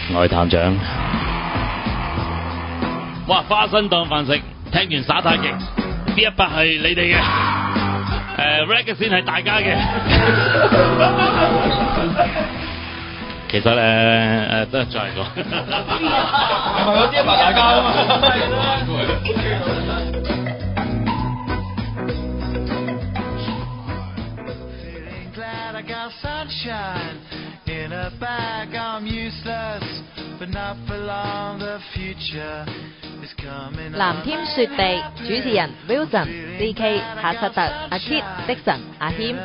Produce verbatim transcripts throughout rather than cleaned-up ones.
我係探長。哇！花生當飯食，聽完耍太極，呢一筆係你哋嘅，誒 rag 先係大家嘅。其實誒誒都係再嚟講，係咪有啲一筆大家啊嘛？ 藍天雪地主持人 Wilson、D K、夏薩特、阿 Kit、Dixon、阿謙。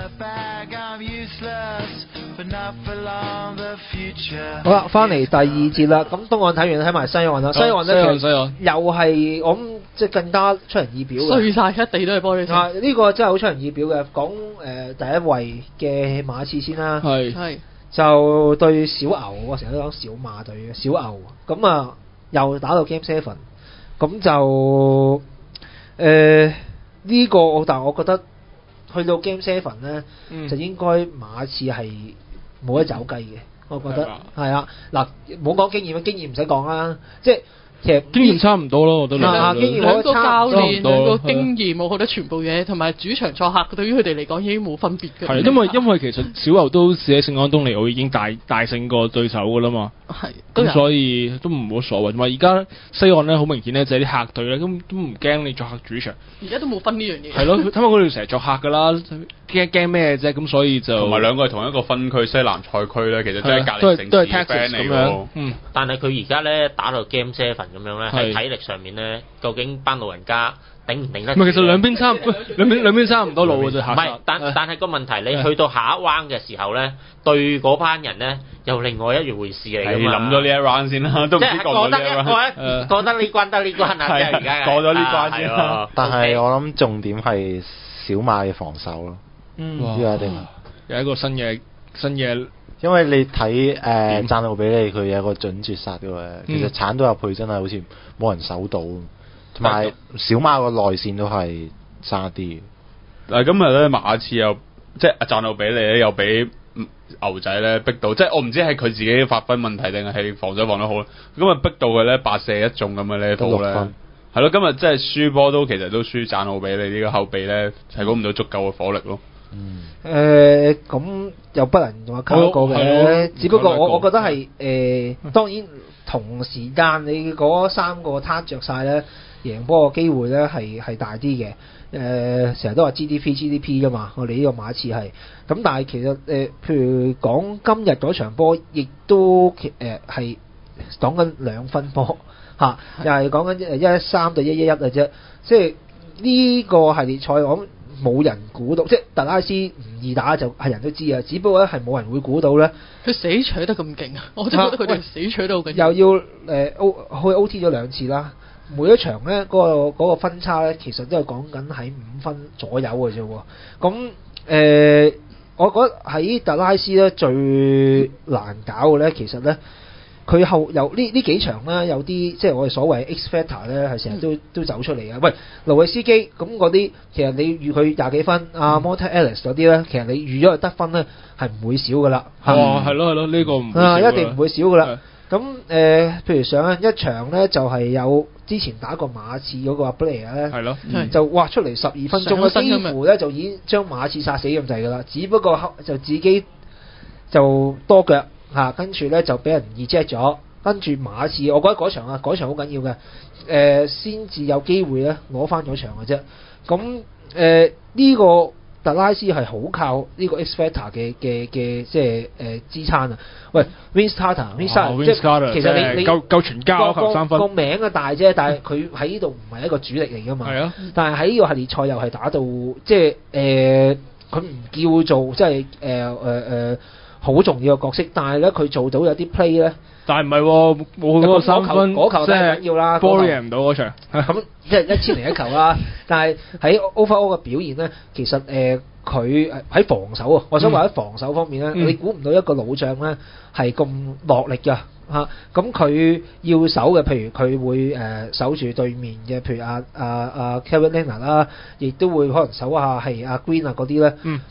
好啦，翻嚟第二節啦。咁東岸睇完，睇埋西岸啦。西岸咧，其實又係我諗即係更加出人意表嘅。 碎晒一地都係玻璃。 啊，呢、這個真係好出人意表嘅。講誒、呃、第一位嘅馬刺先啦。 係係。就對小牛，我成日都講小馬隊嘅小牛。咁啊，又打到 Game Seven。咁就誒呢、這個，但係我覺得去到 Game Seven 咧、嗯，就應該馬刺係冇得走雞嘅。我覺得係啊，嗱，冇講經驗，經驗唔使講啦，即係其實經驗差唔多咯，我覺得兩經驗兩個教練兩個經驗， 驗我覺得全部嘢同埋主場作客對於佢哋嚟講已經冇分別嘅。 係因為因為其實小牛都試喺聖安東尼奧已經大大勝過對手㗎啦嘛。係，咁所以都唔好所謂。同埋而家西岸咧好明顯咧就係啲客隊咧，都都唔驚你作客主場。 而家都冇分呢樣嘢。係咯，睇下佢哋成日作客㗎啦，驚驚咩啫？咁所以就同埋兩個係同一個分區西南賽區咧，其實真係隔離城市嘅 friend 嚟㗎。 嗯，但係佢而家咧打到 Game Seven 咁樣咧，喺體力上面咧，究竟班老人家頂唔頂得住？ 唔係，其實兩邊差，兩邊兩邊差唔多路嘅啫。 唔係，但但係個問題，你去到下一 round 嘅時候咧，對嗰班人咧又另外一回事嚟㗎嘛。 諗咗呢一 round 先啦，都唔知過咗呢一 round。過得呢關得呢關啊！即係而家過咗呢關先啦。 但係我諗重點係小馬嘅防守咯。 嗯， 呢個一定有一個新嘅新嘅。 因為你睇誒贊路比利佢有一個準絕殺嘅喎，其實鏟到入去真係好似冇人守到，同埋小馬個內線都係差啲。 嗱今日咧馬刺又即係贊路比利咧又俾牛仔咧逼到，即係我唔知係佢自己發揮問題定係防守防得好，咁啊逼到佢咧八射一中咁嘅呢套咧，係咯今日即係輸波都其實都輸贊路比利呢個後備咧提供唔到足夠嘅火力咯。 嗯，誒咁又不能話靠一個嘅，只不過我我覺得係誒、呃，當然同時間你嗰三個攤着晒咧，贏波嘅機會咧係係大啲嘅。誒、呃，成日都話 G D P G D P 噶嘛，我哋呢個馬刺係。咁但係其實誒、呃，譬如講今日嗰場波，亦都誒係講緊兩分波嚇，又係講緊一一三對一一一嘅啫。即係呢個系列賽我冇人估到，即係特拉斯唔易打就係人都知啊，只不過咧係冇人會估到咧。 佢死取得咁勁啊！我真係覺得佢哋死取得好緊。 又要誒 O 去 O T 咗兩次啦，每一場咧嗰、嗰個嗰個分差咧，其實都係講緊喺五分左右嘅啫喎。咁誒、呃，我覺得喺特拉斯咧最難搞嘅咧，其實咧。佢後有呢呢幾場咧，有啲即係我哋所謂 X Factor 咧，係成日都都走出嚟嘅。喂，盧維斯基咁嗰啲，其實你預佢廿幾分，阿 Monta Ellis 嗰啲咧，其實你預咗佢得分咧，係唔會少噶啦。 哦，係咯係咯，呢、呢個唔啊，一定唔會少噶啦。咁誒、呃，譬如上一場咧，就係、是、有之前打過馬刺嗰個 Blair 咧， 係咯， 就挖出嚟十二分鐘，幾乎咧就已經將馬刺殺死咁滯噶啦。只不過就自己就多腳。嚇，跟住咧就俾人 eject 咗，跟住馬刺，我覺得嗰場啊，嗰場好緊要嘅，誒先至有機會咧攞翻咗場嘅啫。咁誒呢個特拉斯係好靠呢個 X Factor 嘅嘅嘅即係誒支撐啊！喂 ，Vince Carter，Vince Carter，即係其實你你夠夠全交球三分， 個名啊大啫，但係佢喺呢度唔係一個主力嚟噶嘛。係啊，但係喺呢個系列賽又係打到即係誒，佢、呃、唔叫做即係誒誒誒。呃呃好重要嘅角色，但係咧佢做到有啲 play 咧， 但係唔係冇嗰個三分， 嗰球真係緊要啦， 波贏唔到嗰場， 咁即係一千零一球啦。但係喺 overall 嘅表現咧，其實誒佢喺防守啊，我想話喺防守方面咧、嗯，你估唔到一個老將咧係咁落力㗎嚇。咁佢要守嘅，譬如佢會誒、呃、守住對面嘅，譬如阿阿阿 Kevin Leonard 啦，亦都會可能守下係阿 Green 啊嗰啲咧。嗯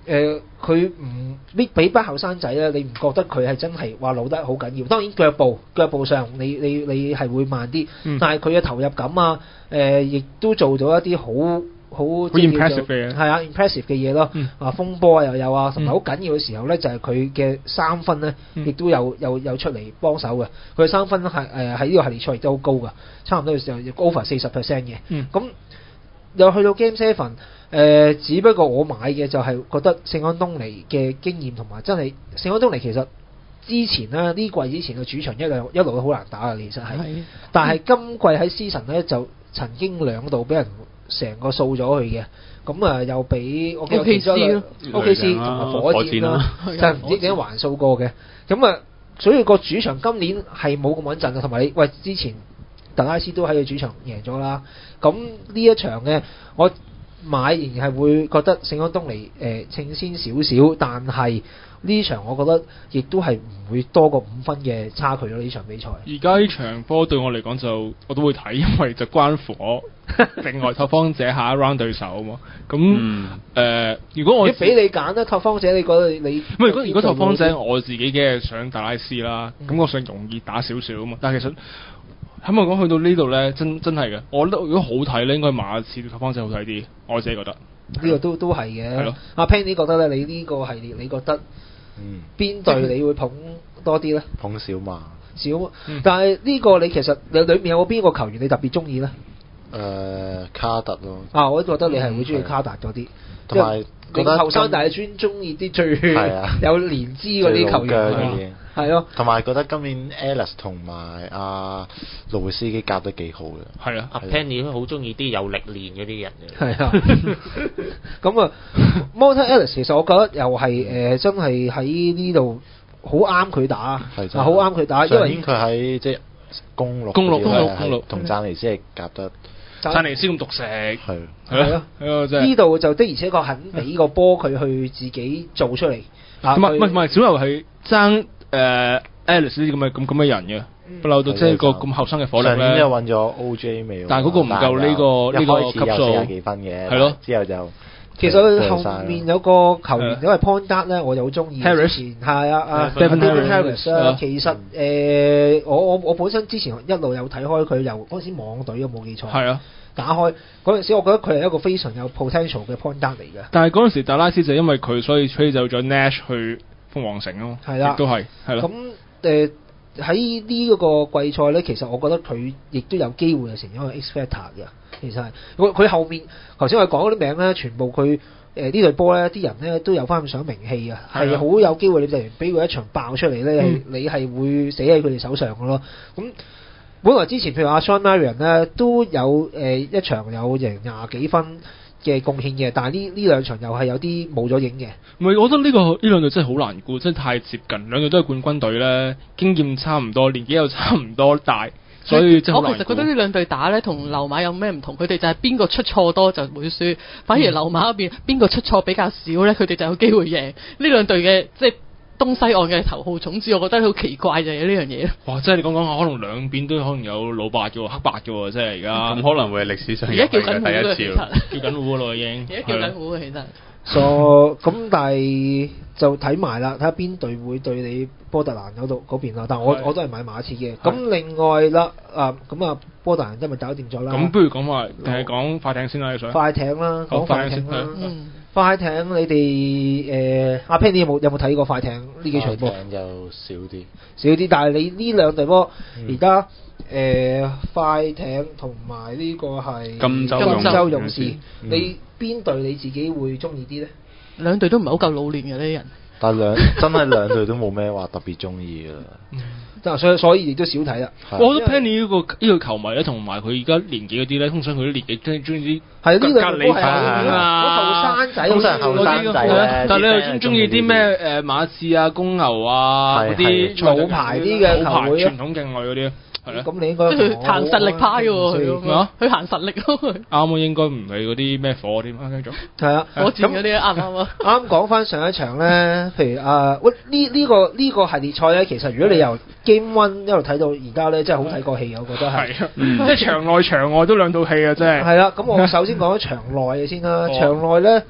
誒佢唔呢俾班後生仔咧，你唔覺得佢係真係話老得好緊要？當然腳步腳步上你你你係會慢啲， 嗯但係佢嘅投入感啊，誒亦都做到一啲好好即係叫做 impressive 嘅嘢係啊 impressive 嘅嘢咯， 嗯啊風波啊又有啊，同埋好緊要嘅時候咧，就係佢嘅三分咧， 嗯亦都有有有出嚟幫手嘅。佢嘅三分係誒喺呢個系列賽亦都好高㗎，差唔多嘅時候 over 四十 percent 嘅。 嗯咁又去到 Game Seven，誒只不過我買嘅就係覺得聖安東尼嘅經驗同埋真係聖安東尼其實之前咧呢季之前嘅主場一路一路都好難打嘅，其實係，但係今季喺 season 咧就曾經兩度俾人成個掃咗佢嘅，咁啊又俾我記得 O K C 咯 O K C 同埋火箭啦，就係唔知點解還掃過嘅，咁啊所以個主場今年係冇咁穩陣嘅，同埋你喂之前特拉斯都喺佢主場贏咗啦，咁呢一場嘅我買仍然係會覺得聖安東尼誒稱先少少，但係呢場我覺得亦都係唔會多過五分嘅差距咯，呢場比賽。 而家呢場波對我嚟講就我都會睇，因為就關乎我另外拓荒者下一 round 對手啊嘛。咁誒、 嗯呃，如果我如果俾你揀咧，拓荒者你覺得你唔係如果如果拓荒者我自己嘅想達拉斯啦， 嗯感覺上容易打少少啊嘛。但係其實係咪講去到呢度咧，真真係嘅，我覺得如果好睇咧，應該馬刺對拓荒者好睇啲，我自己覺得。 呢個都都係嘅。 係咯。 阿 Penny 覺得咧，你呢個系列你覺得嗯邊隊你會捧多啲咧？ 捧小馬。 少， 嗯但係呢個你其實你裏面有冇邊個球員你特別中意咧？ 誒、呃、卡特咯。 啊，我都覺得你係會中意卡達嗰啲， 同埋你後生但係專中意啲最係啊有年資嗰啲球員最老姜嗰啲係咯。 同埋覺得今年 Ellis 同埋阿路維斯基夾得幾好嘅。 係啊， 阿 Penny 都好中意啲有歷練嗰啲人嘅。 係啊，咁啊 Monta Ellis 其實我覺得又係誒、呃、真係喺呢度好啱佢打， 係真係好啱佢打，因為上年佢喺即係公鹿公鹿嗰啲公鹿公鹿咧係同贊尼斯係夾得贊尼斯咁獨食， 係係咯，係咯，真係。 呢度就的而且確肯俾個波佢去自己做出嚟。啊佢同埋唔係唔係小牛係爭誒 Alice 呢啲咁嘅咁咁嘅人嘅，不嬲到即係個咁後生嘅火力上年咧。 又揾咗 O J 未？ 但係嗰個唔夠呢個呢個一開始有級數四十幾分嘅， 係咯之後就其實佢後面有個球員，因為 Point Guard 咧，我就好中意。 Harris 之前係啊啊 Stephen Stephen Harris Harris 啊啊， 其實誒我我我本身之前一路有睇開佢，由嗰陣時網隊有冇記錯？ 係啊， 打開嗰陣時，我覺得佢係一個非常有 potential 嘅 Point Guard 嚟嘅。 但係嗰陣時達拉斯就因為佢所以吹走咗 Nash 去鳳凰城咯， 係啦亦都係係咁咯。 誒喺呢一個季賽咧，其實我覺得佢亦都有機會係成咗個 X Factor 嘅。其實係佢佢後面頭先我哋講嗰啲名咧，全部佢。誒、呃、呢隊波咧，啲人咧都有翻咁上名氣啊，係好有機會你突然俾佢一場爆出嚟咧， 嗯、 你係會死喺佢哋手上嘅咯。咁本來之前譬如阿 Sean Marion 咧都有誒、呃、一場有贏廿幾分嘅貢獻嘅，但係呢呢兩場又係有啲冇咗影嘅。 唔係，我覺得呢、呢個呢兩隊真係好難估，真係太接近，兩隊都係冠軍隊咧，經驗差唔多，年紀又差唔多大。所以真係好難估。 我其實覺得呢兩隊打咧同溜馬有咩唔同？佢哋就係邊個出錯多就會輸，反而溜馬嗰邊邊個出錯比較少咧，佢哋就有機會贏。呢兩隊嘅即係東西岸嘅頭號種子，我覺得好奇怪就係呢樣嘢。 哇！即係你講講下，可能兩邊都可能有老八嘅喎，黑白嘅喎，即係而家。 咁可能會係歷史上而家叫緊第一次咯， 叫緊糊咯已經。 而家叫緊糊嘅其實。 所咁但係就睇埋啦，睇下邊隊會對你波特蘭嗰度嗰邊啦。但我我都係買馬刺嘅。咁另外啦，啊咁啊波特蘭今日搞掂咗啦。 咁不如講埋定係講快艇先啦，你想？ 快艇啦，講快艇啦。 嗯。 快艇你哋誒阿 Penny 有冇有冇睇過快艇呢幾場波？ 快艇就少啲。少啲，但係你呢兩隊波而家誒快艇同埋呢個係金州金州勇士， 嗯、 你邊隊你自己會中意啲咧？ 兩隊都唔係好夠老練嘅呢啲人。 但係兩真係兩隊都冇咩話特別中意㗎啦。 嗯，所以所以亦都少睇啦。 我覺得 Penny 呢、這個呢、這個球迷咧，同埋佢而家年紀嗰啲咧，通常佢啲年紀中中意啲係呢兩隔離係啊，後生仔， 通常後生仔咧。 但係你又中中意啲咩誒馬刺啊、公牛啊嗰啲老牌啲嘅球會傳統勁愛嗰啲。係咁你應該即係行實力派喎，佢佢行實力咯。 啱啊，應該唔係嗰啲咩火添啊，繼續。 係啊， 火箭嗰啲啱唔啱啊？ 啱講翻上一場咧，譬如啊，喂呢呢個呢個系列賽咧，其實如果你由 Game One 一路睇到而家咧，真係好睇過戲，我覺得係。 即係場內場外都兩套戲啊，真係。 係啦，咁我首先講咗場內嘅先啦，場內咧。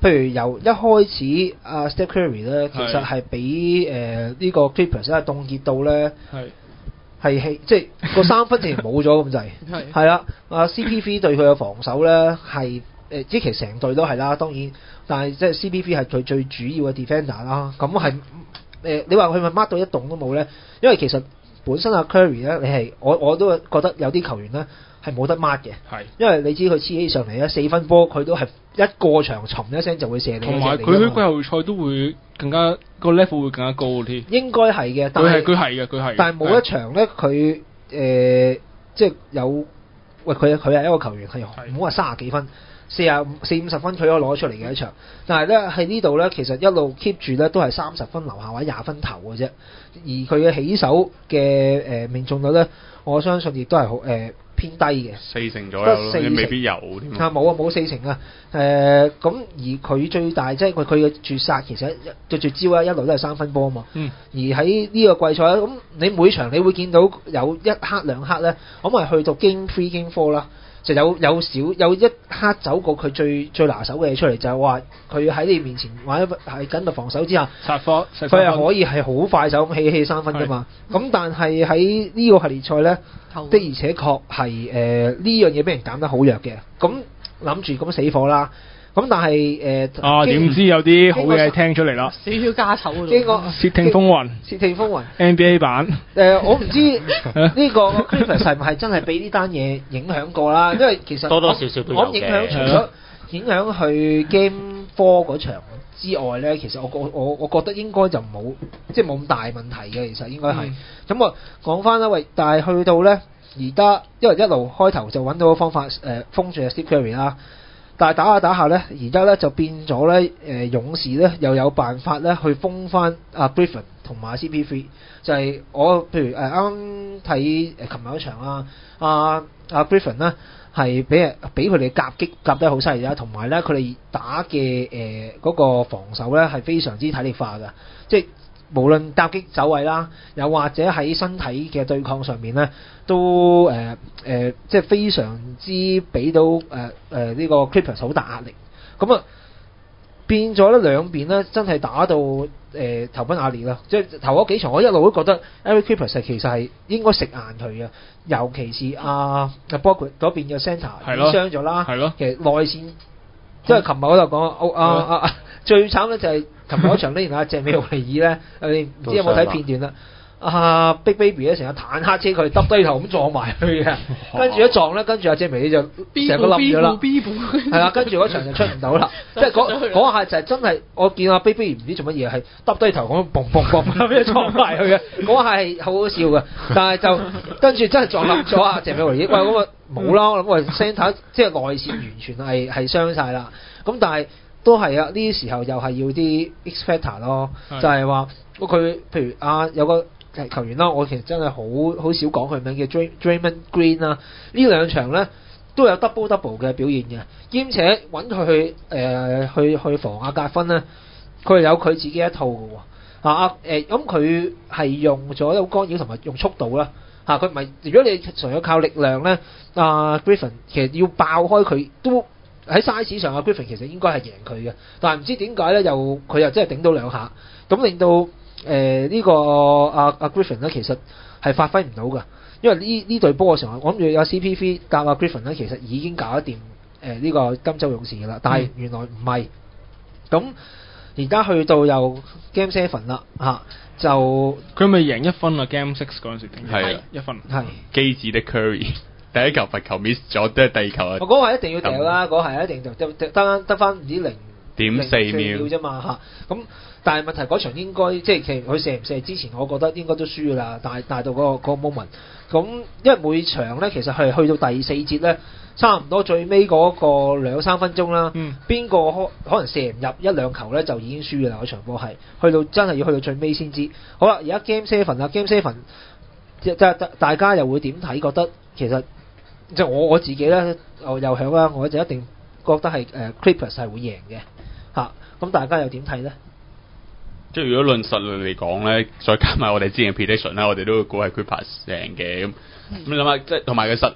譬如由一開始阿 Steph Curry 咧，其實係俾誒呢個 Clippers 咧凍結到咧， 係係係即係個三分直情冇咗咁滯， 係係啦。阿 C P three 對佢嘅防守咧係誒，即係其實成隊都係啦，當然，但係即係 C P three 係佢最主要嘅 defender 啦。咁係誒，你話佢咪 mark 到一棟都冇咧？因為其實本身阿 Curry 咧，你係我我都覺得有啲球員咧係冇得 mark 嘅， 係因為你知佢黐起上嚟咧四分波，佢都係一過場沉一聲就會射你。 同埋佢喺季後賽都會更加個 level 會更加高添。 應該係嘅，但係佢係佢係嘅，佢係。 但係冇一場咧，佢誒、呃、即係有喂佢佢係一個球員係唔好話三十幾分。四啊四五十分佢可以攞出嚟嘅一場，但係咧喺呢度咧，其實一路 keep 住咧都係三十分樓下或者廿分頭嘅啫。而佢嘅起手嘅誒、呃、命中率咧，我相信亦都係好誒偏低嘅， 四成左右咯，你未必有添。 啊冇啊冇四成啊誒咁，而佢最大即係佢佢嘅絕殺其實對絕招啊一路都係三分波啊嘛。 嗯。 而喺呢個季賽咁你每場你會見到有一刻兩刻咧，咁咪去到 game three game four 啦。就有有少有一刻走過佢最最拿手嘅嘢出嚟，就係話佢喺你面前或者係緊密防守之下， 殺科，佢係可以係好快手咁起起三分㗎嘛。咁但係喺呢個系列賽咧，的而且確係誒呢樣嘢俾人減得好弱嘅。咁諗住咁死火啦。咁但係誒、呃、 啊點知有啲好嘢聽出嚟啦， 死少家醜嗰經過竊聽風雲， 竊聽風雲 N B A 版。誒、 呃、我唔知呢個 Clippers 係唔係真係俾呢單嘢影響過啦？因為其實多多少少都有嘅。 我影響除咗影響去 Game Four 嗰場之外咧，其實我我我我覺得應該就冇即係冇咁大問題嘅，其實應該係。咁、嗯、我講翻啦，喂，但係去到咧而家，因為一路開頭就揾到個方法誒、呃、封住 Steph Curry 啦。但係打下打下咧，而家咧就變咗咧，誒勇士咧又有辦法咧去封翻阿 Griffin 同埋 C P three，就係我譬如誒啱啱睇誒琴日嗰場啊，阿阿 Griffin 咧係俾人俾佢哋夾擊夾得好犀利啦，同埋咧佢哋打嘅誒嗰個防守咧係非常之體力化㗎，即係無論夾擊走位啦，又或者喺身體嘅對抗上面咧，都誒誒、呃呃、即係非常之俾到誒誒呢個 Clippers 好大壓力。咁啊變咗咧兩邊咧真係打到誒、呃、頭崩額裂啦。即係頭嗰幾場我一路都覺得 Eric Clippers 其實係應該食硬佢嘅，尤其是阿阿 Bogut 嗰邊嘅 centre 已傷咗啦。 係咯， 其實內線即係琴日嗰度講啊啊啊最慘咧就係琴日嗰場呢，然後謝美奧尼爾咧，你唔知有冇睇片段啦？啊 Big Baby 咧成日坦克車佢耷低頭咁撞埋去嘅，跟住一撞咧，跟住阿謝美就成個冧咗啦，係啦，跟住嗰場就出唔到啦，即係嗰嗰下就係真係我見阿 Big Baby 唔知做乜嘢係耷低頭咁嘣嘣嘣咁樣撞埋去嘅，嗰下係好好笑嘅，但係就跟住真係撞冧咗阿謝美奧尼爾，喂咁啊冇啦，我諗喂 centre 即係內線完全係係傷晒啦，咁但係。都係啊！呢啲時候又係要啲 X factor 咯，就係話佢譬如啊有個球員啦，我其實真係好好少講佢名叫 Draymond Green 啦。呢兩場咧都有 double double 嘅表現嘅，兼且揾佢去誒、呃、去去防阿格芬咧，佢係有佢自己一套嘅喎。啊誒咁佢係用咗有干擾同埋用速度啦。嚇佢唔係如果你純粹靠力量咧，啊 Griffin 其實要爆開佢都。喺 size 上阿 Griffin 其實應該係贏佢嘅，但係唔知點解咧，又佢又真係頂到兩下，咁令到誒、呃這個啊、呢個阿阿 Griffin 咧其實係發揮唔到㗎，因為呢呢隊波嘅時候，我諗住有 C P three 夾阿 Griffin 咧，其實已經搞得掂誒呢個金州勇士㗎啦，但係原來唔係，咁而家去到又 Game Seven 啦嚇，就佢咪贏一分啊 Game Six 嗰陣時定係一分，係機智的 Curry。第一球罰球 miss 咗，都係第二球啊！ 我嗰下一定要掉啦，嗰下一定就得得得得翻唔知零點四秒啫嘛嚇。咁但係問題嗰場應該即係其實佢射唔射之前，我覺得應該都輸㗎啦。但係大到嗰個嗰個 moment，咁因為每場咧其實係去到第四節咧，差唔多最尾嗰個兩三分鐘啦，邊個、嗯、可可能射唔入一兩球咧就已經輸㗎啦。嗰場波係去到真係要去到最尾先知。好啦，而家 Game Seven 啦 ，Game Seven 即係大家又會點睇？覺得其實。即係我我自己咧，又又響啦，我就一定覺得係誒、呃、Clippers 係會贏嘅嚇。咁、啊、大家又點睇咧？ 即係如果論實力嚟講咧，再加埋我哋之前嘅 prediction 咧，我哋都會估係 Clippers 贏嘅。咁咁你諗下，即係同埋嘅實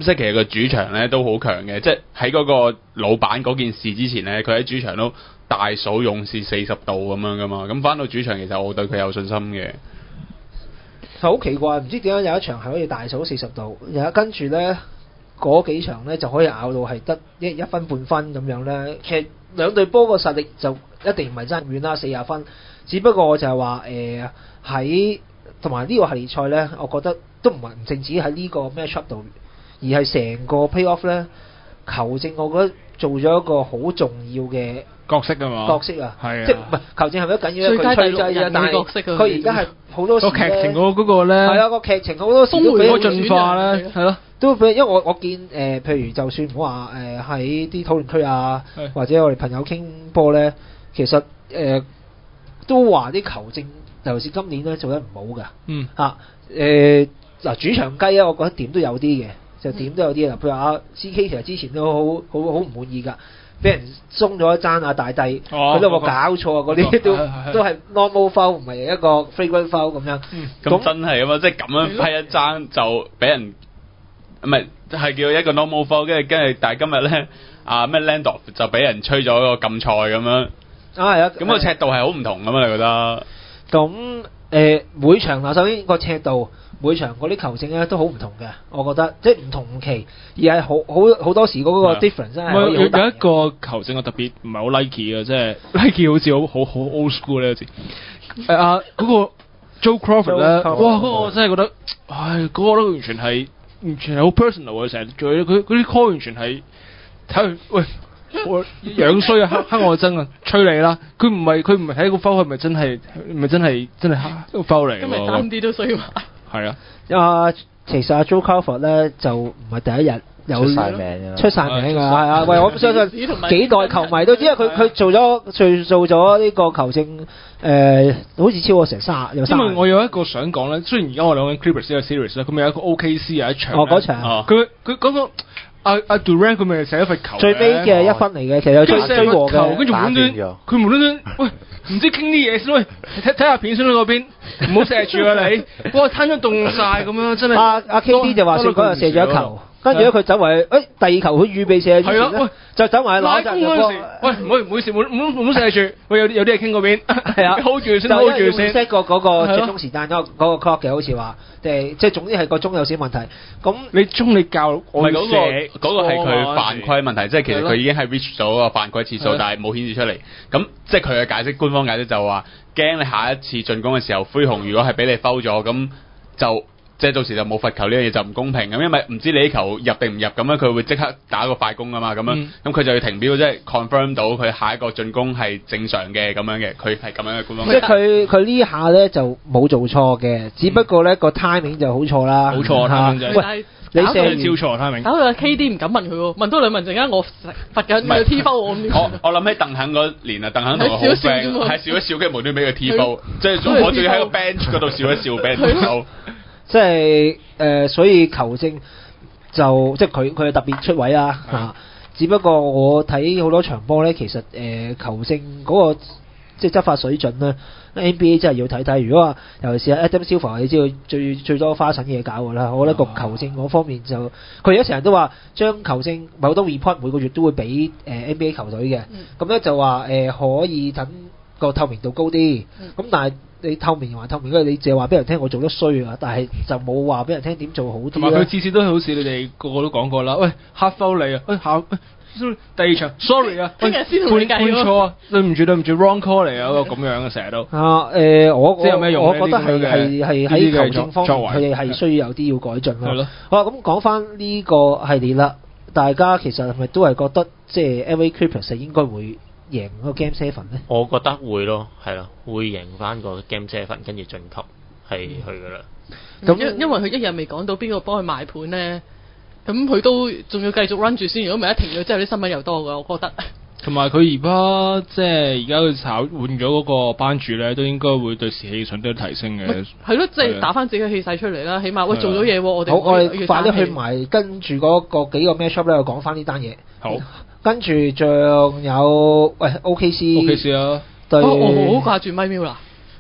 即係其實個主場咧都好強嘅，即係喺嗰個老闆嗰件事之前咧，佢喺主場都大數勇士四十度咁樣噶嘛，咁翻到主場其實我對佢有信心嘅。 好奇怪，唔知點解有一場係可以大數四十度，然後跟住咧嗰幾場咧就可以咬到係得一一分半分咁樣咧。其實兩隊波個實力就一定唔係爭遠啦，四十分。只不過就係話誒喺同埋呢個系列賽咧，我覺得都唔係唔淨止喺呢個 matchup 度，而係成個 playoff 咧，球證我覺得做咗一個好重要嘅角色㗎嘛， 角色啊， 係啊， 即係唔係球證係咪都緊要一個吹劑啊？但係佢而家係好多時個劇情嗰嗰個咧， 係啊個劇情好多時都俾個進化咧，係咯， 都俾因為我我見誒、呃，譬如就算唔好話誒喺啲討論區啊，或者我哋朋友傾波咧，其實誒、呃、都話啲球證尤其是今年咧做得唔好㗎， 嗯嚇誒嗱主場雞啊，我覺得點都有啲嘅，就點都有啲啦。譬如阿 C K 其實之前都好好好唔滿意㗎。俾人鬆咗一爭啊大帝，佢、哦、都冇搞錯啊！嗰啲都都係 normal foul 唔係一個 flagrant foul 咁樣。咁、 嗯、真係啊嘛，即係咁樣批一爭就俾人唔係係叫一個 normal foul， 跟住跟住，但係今日咧啊咩 Landorf 就俾人吹咗個禁賽咁樣。啊係啊，咁個尺度係好唔同㗎嘛？你覺得？咁誒、呃、每場嗱，首先個尺度。每場嗰啲球證咧都好唔同嘅，我覺得即係唔同期，而係好好好多時嗰個 difference 真係可以好大。有一個球證我特別唔係好 like 嘅，即係 like 好似好好好 old school 咧，好似誒啊嗰個 Joe Crawford 咧，哇嗰個我真係覺得，唉嗰個都完全係完全係好 personal 嘅，成日做佢佢啲 call 完全係睇佢喂我樣衰啊黑黑我憎啊吹你啦，佢唔係佢唔係睇個 foul 係咪真係咪真係真係黑 foul 嚟？今日單啲都衰話。係啊，啊，其實阿 Joe Crawford 咧就唔係第一日有出晒名嘅，出晒名㗎，係啊，喂，我相信幾代球迷都知，因為佢佢做咗做做咗呢個球證，誒、呃，好似超過成卅有三。因為我有一個想講咧，雖然而家我哋講緊 Clippers 嘅 series 咧，佢咪有一個 O K C 有一場，哦嗰場，佢佢嗰個。阿阿 Durant 佢咪射咗塊球，最尾嘅一分嚟嘅，其實有追追和嘅，跟住無端端佢無端端，喂，唔知傾啲嘢先，喂，睇睇下片先啦嗰邊，唔好射住啊你，哇，攤張凍晒咁樣，真係。阿阿 K D 就話說嗰日射咗一球，跟住咧佢走埋去，誒第二球佢預備射之前咧，就走埋去攞陣嗰個，喂唔好唔好射，唔好唔好射住，喂有啲有啲嘢傾嗰邊，係啊 hold 住先 hold 住先 set 個嗰個最終時間嗰個嗰個 clock 嘅，好似話。誒，即係總之係個鐘有少問題。咁你中你教我唔係嗰個嗰個係佢犯規問題，即係其實佢已經係 reach 咗個犯規次數，但係冇顯示出嚟。咁即係佢嘅解釋，官方解釋就話驚你下一次進攻嘅時候，灰熊如果係俾你 foul 咗，咁就即係到時就冇罰球呢樣嘢就唔公平咁，因為唔知你啲球入定唔入咁樣，佢會即刻打個快攻啊嘛，咁樣咁佢就要停表，即係 confirm 到佢下一個進攻係正常嘅咁樣嘅，佢係咁樣嘅官方。即係佢佢呢下咧就冇做錯嘅，只不過咧個 timing 就好錯啦。冇錯 timing 就係你射照錯 timing。搞到 K D 唔敢問佢喎，問多兩問陣間我罰緊咪 T foul 我。我我諗起鄧肯嗰年啊，鄧肯同我好 friend，係笑一笑跟住無端俾個 T foul，即係我仲要喺個 bench 嗰度笑一笑俾人 T foul。即係誒、呃，所以球證就即係佢佢特別出位啦嚇、啊。只不過我睇好多場波咧，其實誒、呃、球證嗰、那個即係執法水準咧 ，N B A 真係要睇睇。如果話尤其是 Adam Silver，你知道最最多花神嘢搞㗎啦。我覺得個球證嗰方面就佢而家成日都話將球證某多 report 每個月都會俾誒 N B A 球隊嘅。咁、嗯、咧就話誒、呃、可以等個透明度高啲。咁、嗯、但係你透明還透明，因為你淨係話俾人聽我做得衰啊，但係就冇話俾人聽點做好啲。同埋佢次次都好似你哋個個都講過啦，喂黑 foul 你啊，喂考第二場 sorry 啊，聽日先同你計咯。判錯啊，對唔住對唔住 wrong call 嚟啊，個咁樣嘅成日都。啊誒、呃，我我我覺得係係係喺球證方面，佢哋係需要有啲要改進咯。係咯。好啦，咁講翻呢個系列啦，大家其實係咪都係覺得即係 L A Clippers 係應該會贏嗰個 Game Seven 咧？我覺得會咯，係咯，會贏翻個 Game Seven，跟住晉級係去噶啦。咁、嗯、因因為佢一日未講到邊個幫佢賣盤咧，咁佢都仲要繼續 run 住先。如果唔係一停咗之後啲新聞又多噶，我覺得。同埋佢而家即係而家佢炒換咗嗰個班主咧，都應該會對士氣上都有提升嘅。係咯，即係打翻自己嘅氣勢出嚟啦。起碼喂做咗嘢，我哋好，我哋快啲去埋跟住嗰個幾個 matchup 咧，講翻呢單嘢。好。跟住仲有喂 O K C，O K C 啊，對，哦、我好掛住咪喵啦。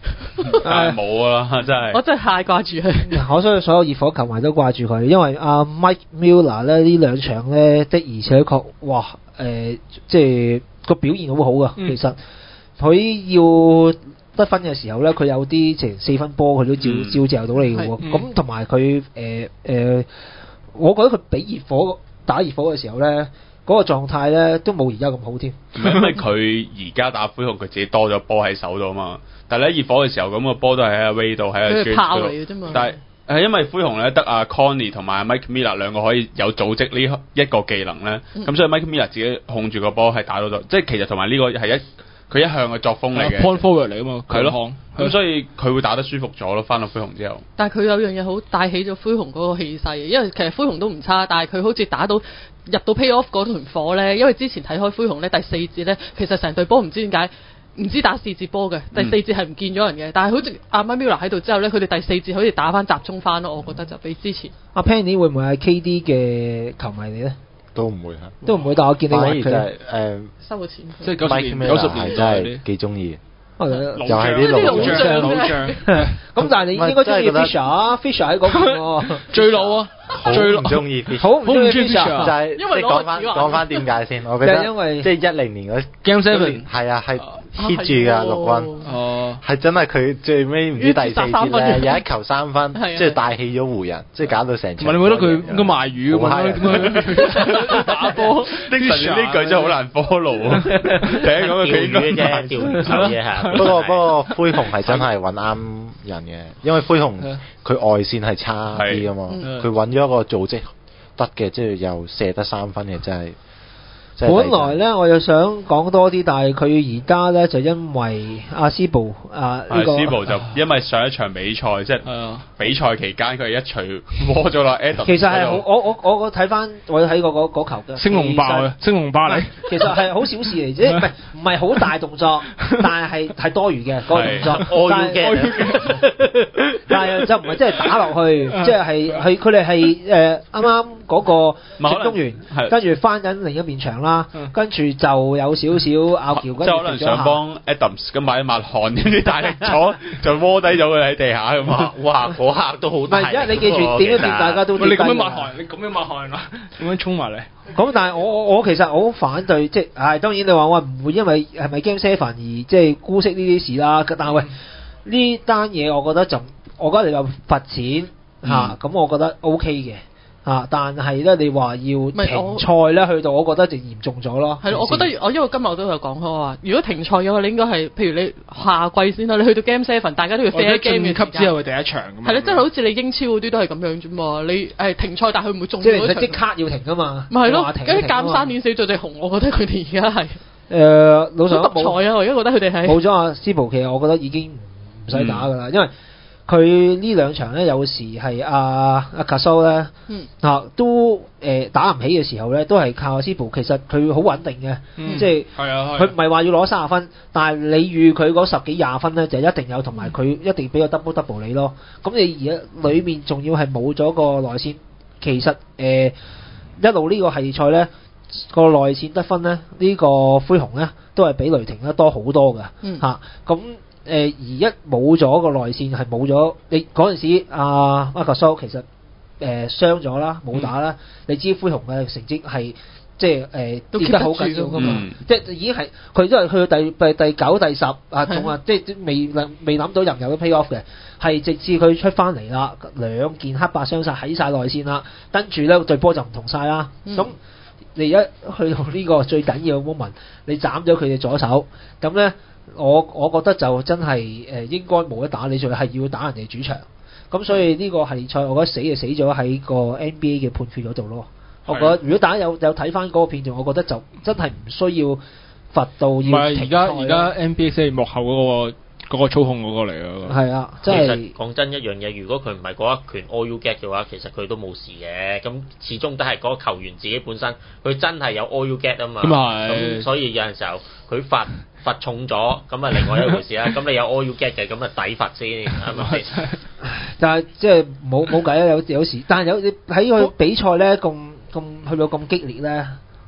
但係冇啦，真係。 我真係太掛住佢。 我相信所有熱火球迷都掛住佢，因為阿 Mike Miller 咧呢兩場咧的而且確，哇誒、呃，即係個表現好好噶。嗯、其實佢要得分嘅時候咧，佢有啲成四分波佢都照、嗯、照嚼到你嘅喎。咁同埋佢誒誒，我覺得佢比熱火打熱火嘅時候咧。嗰個狀態咧都冇而家咁好添， 因為佢而家打灰熊佢自己多咗波喺手度啊嘛，但係咧熱火嘅時候咁個波都係喺阿 Ray 度，喺阿 James 度，但係係因為灰熊咧得阿 Conley 同埋 Mike Miller 兩個可以有組織呢一個技能咧，咁、嗯、所以 Mike Miller 自己控住個波係打到到，即係其實同埋呢個係一佢一向嘅作風嚟嘅 point forward 嚟啊嘛， 係咯，咁所以佢會打得舒服咗咯，翻到灰熊之後。 但係佢有樣嘢好帶起咗灰熊嗰個氣勢，因為其實灰熊都唔差，但係佢好似打到入到 playoff 嗰團火咧，因為之前睇開灰熊咧第四節咧，其實成隊波唔知點解唔知打四節波嘅，第四節係唔見咗人嘅，嗯、但係好似阿 Mike Miller 喺度之後咧，佢哋第四節好似打翻集中翻咯，我覺得就比之前。阿 Penny 會唔會係 K D 嘅球迷嚟咧？ 都唔會嚇， 都唔會。但我見你話佢誒收咗錢， 即係九十年九十年真係幾中意。 又係啲老將， 老將。 咁但係你應該中意 Fisher，Fisher 喺嗰邊喎。 最老啊， 最唔中意 Fisher， 好唔中意 Fisher， 就係即係講翻講翻點解先？我記得因為即係一零年嗰 Game Seven 係啊係 hit 住㗎陸軍， 哦係真係佢最尾唔知第四節咧有一球三分，即係帶起咗湖人，即係搞到成場。 唔係你覺得佢應該賣魚咁樣打波？ 的神呢句真係好難 follow 啊！第一講佢應該啫，調手嘢係。 不過不過灰熊係真係揾啱人嘅，因為灰熊佢外線係差啲㗎嘛，佢揾咗一個組織得嘅，即係又射得三分嘅，真係。 本來咧我又想講多啲，但係佢而家咧就因為阿斯布啊呢個斯布就因為上一場比賽即係比賽期間佢係一錘摸咗落 Adam。 其實係好我我我我睇翻我睇過嗰嗰球嘅升龍爆啊，升龍爆嚟。 其實係好小事嚟啫，唔係唔係好大動作，但係係係多餘嘅嗰個動作。但係但係就唔係真係打落去，即係係係佢哋係誒啱啱嗰個進攻員，跟住翻緊另一面牆啦。跟住就有少少拗撬，跟住可能想幫 Adams 咁抹一抹汗，點知大力咗就窩低咗佢喺地下咁啊！ 哇，嗰刻都好大。唔係， 因為你記住點一點大家都你咁樣抹汗，你咁樣抹汗啊，咁樣衝埋嚟。 咁但係我我我其實我好反對，即係唉當然你話我唔會因為係咪 Game Seven 而即係姑息呢啲事啦。但係喂呢單嘢，我覺得就我覺得你話罰錢嚇，咁我覺得 OK 嘅。啊！但係咧，你話要停賽咧，去到我覺得就嚴重咗咯。 係咯，我覺得我因為今日我都有講開話，如果停賽嘅話，你應該係譬如你下季先啦，你去到 Game Seven，大家都要 fair game 嘅級之後嘅第一場咁。 係咧，即係好似你英超嗰啲都係咁樣啫嘛。你誒停賽，但係佢唔會中。 即係即刻要停噶嘛？ 咪係咯，跟住減三點四做隻紅，我覺得佢哋而家係誒老實講冇賽啊！我而家覺得佢哋係冇咗阿斯布，其實我覺得已經唔使打噶啦，因為。佢呢兩場咧，有時係阿阿卡蘇咧，嗯、啊都誒、呃、打唔起嘅時候咧，都係靠阿斯布。其實佢好穩定嘅，嗯、即係佢唔係話要攞三十分，但係你預佢嗰十幾廿分咧，就一定有，同埋佢一定俾個 double double 你咯。咁你而家裏面仲要係冇咗個內線，其實誒、呃、一路呢個系列賽咧個內線得分咧，呢、呢個灰熊咧都係比雷霆咧多好多㗎嚇。咁、嗯啊誒、呃、而一冇咗個內線係冇咗，你嗰陣時阿阿卡蘇其實誒、呃、傷咗啦，冇打啦。嗯、你知灰熊嘅成績係即係誒跌得好緊要㗎嘛，嗯、即係已經係佢都係去到第第第九第十啊，同啊即係未諗未諗到任有嘅 play off 嘅，係直至佢出翻嚟啦，兩件黑白雙殺喺晒內線啦，跟住咧對波就唔同晒啦。咁、嗯、你一去到呢個最緊要嘅 moment，你斬咗佢嘅左手，咁咧。我我覺得就真係誒、呃、應該冇得打，你仲係要打人哋主場，咁所以呢個系列賽我覺得死就死咗喺個 N B A 嘅判決嗰度咯。我覺得如果大家有有睇翻嗰個片段，我覺得就真係唔需要罰到要停賽。唔係而家而家 N B A 先係幕後嗰、嗰個。嗰個操控嗰個嚟啊！ 係啊，即係講真一樣嘢，如果佢唔係嗰一拳 all you get 嘅話，其實佢都冇事嘅。咁始終都係嗰個球員自己本身，佢真係有 all you get 啊嘛。咁咁所以有陣時候佢罰罰重咗，咁啊另外一回事啦。咁你有 all you get 嘅，咁啊抵罰先係咪？ 但係即係冇冇計啊！有有時，但係有你喺佢比賽咧咁咁去到咁激烈咧，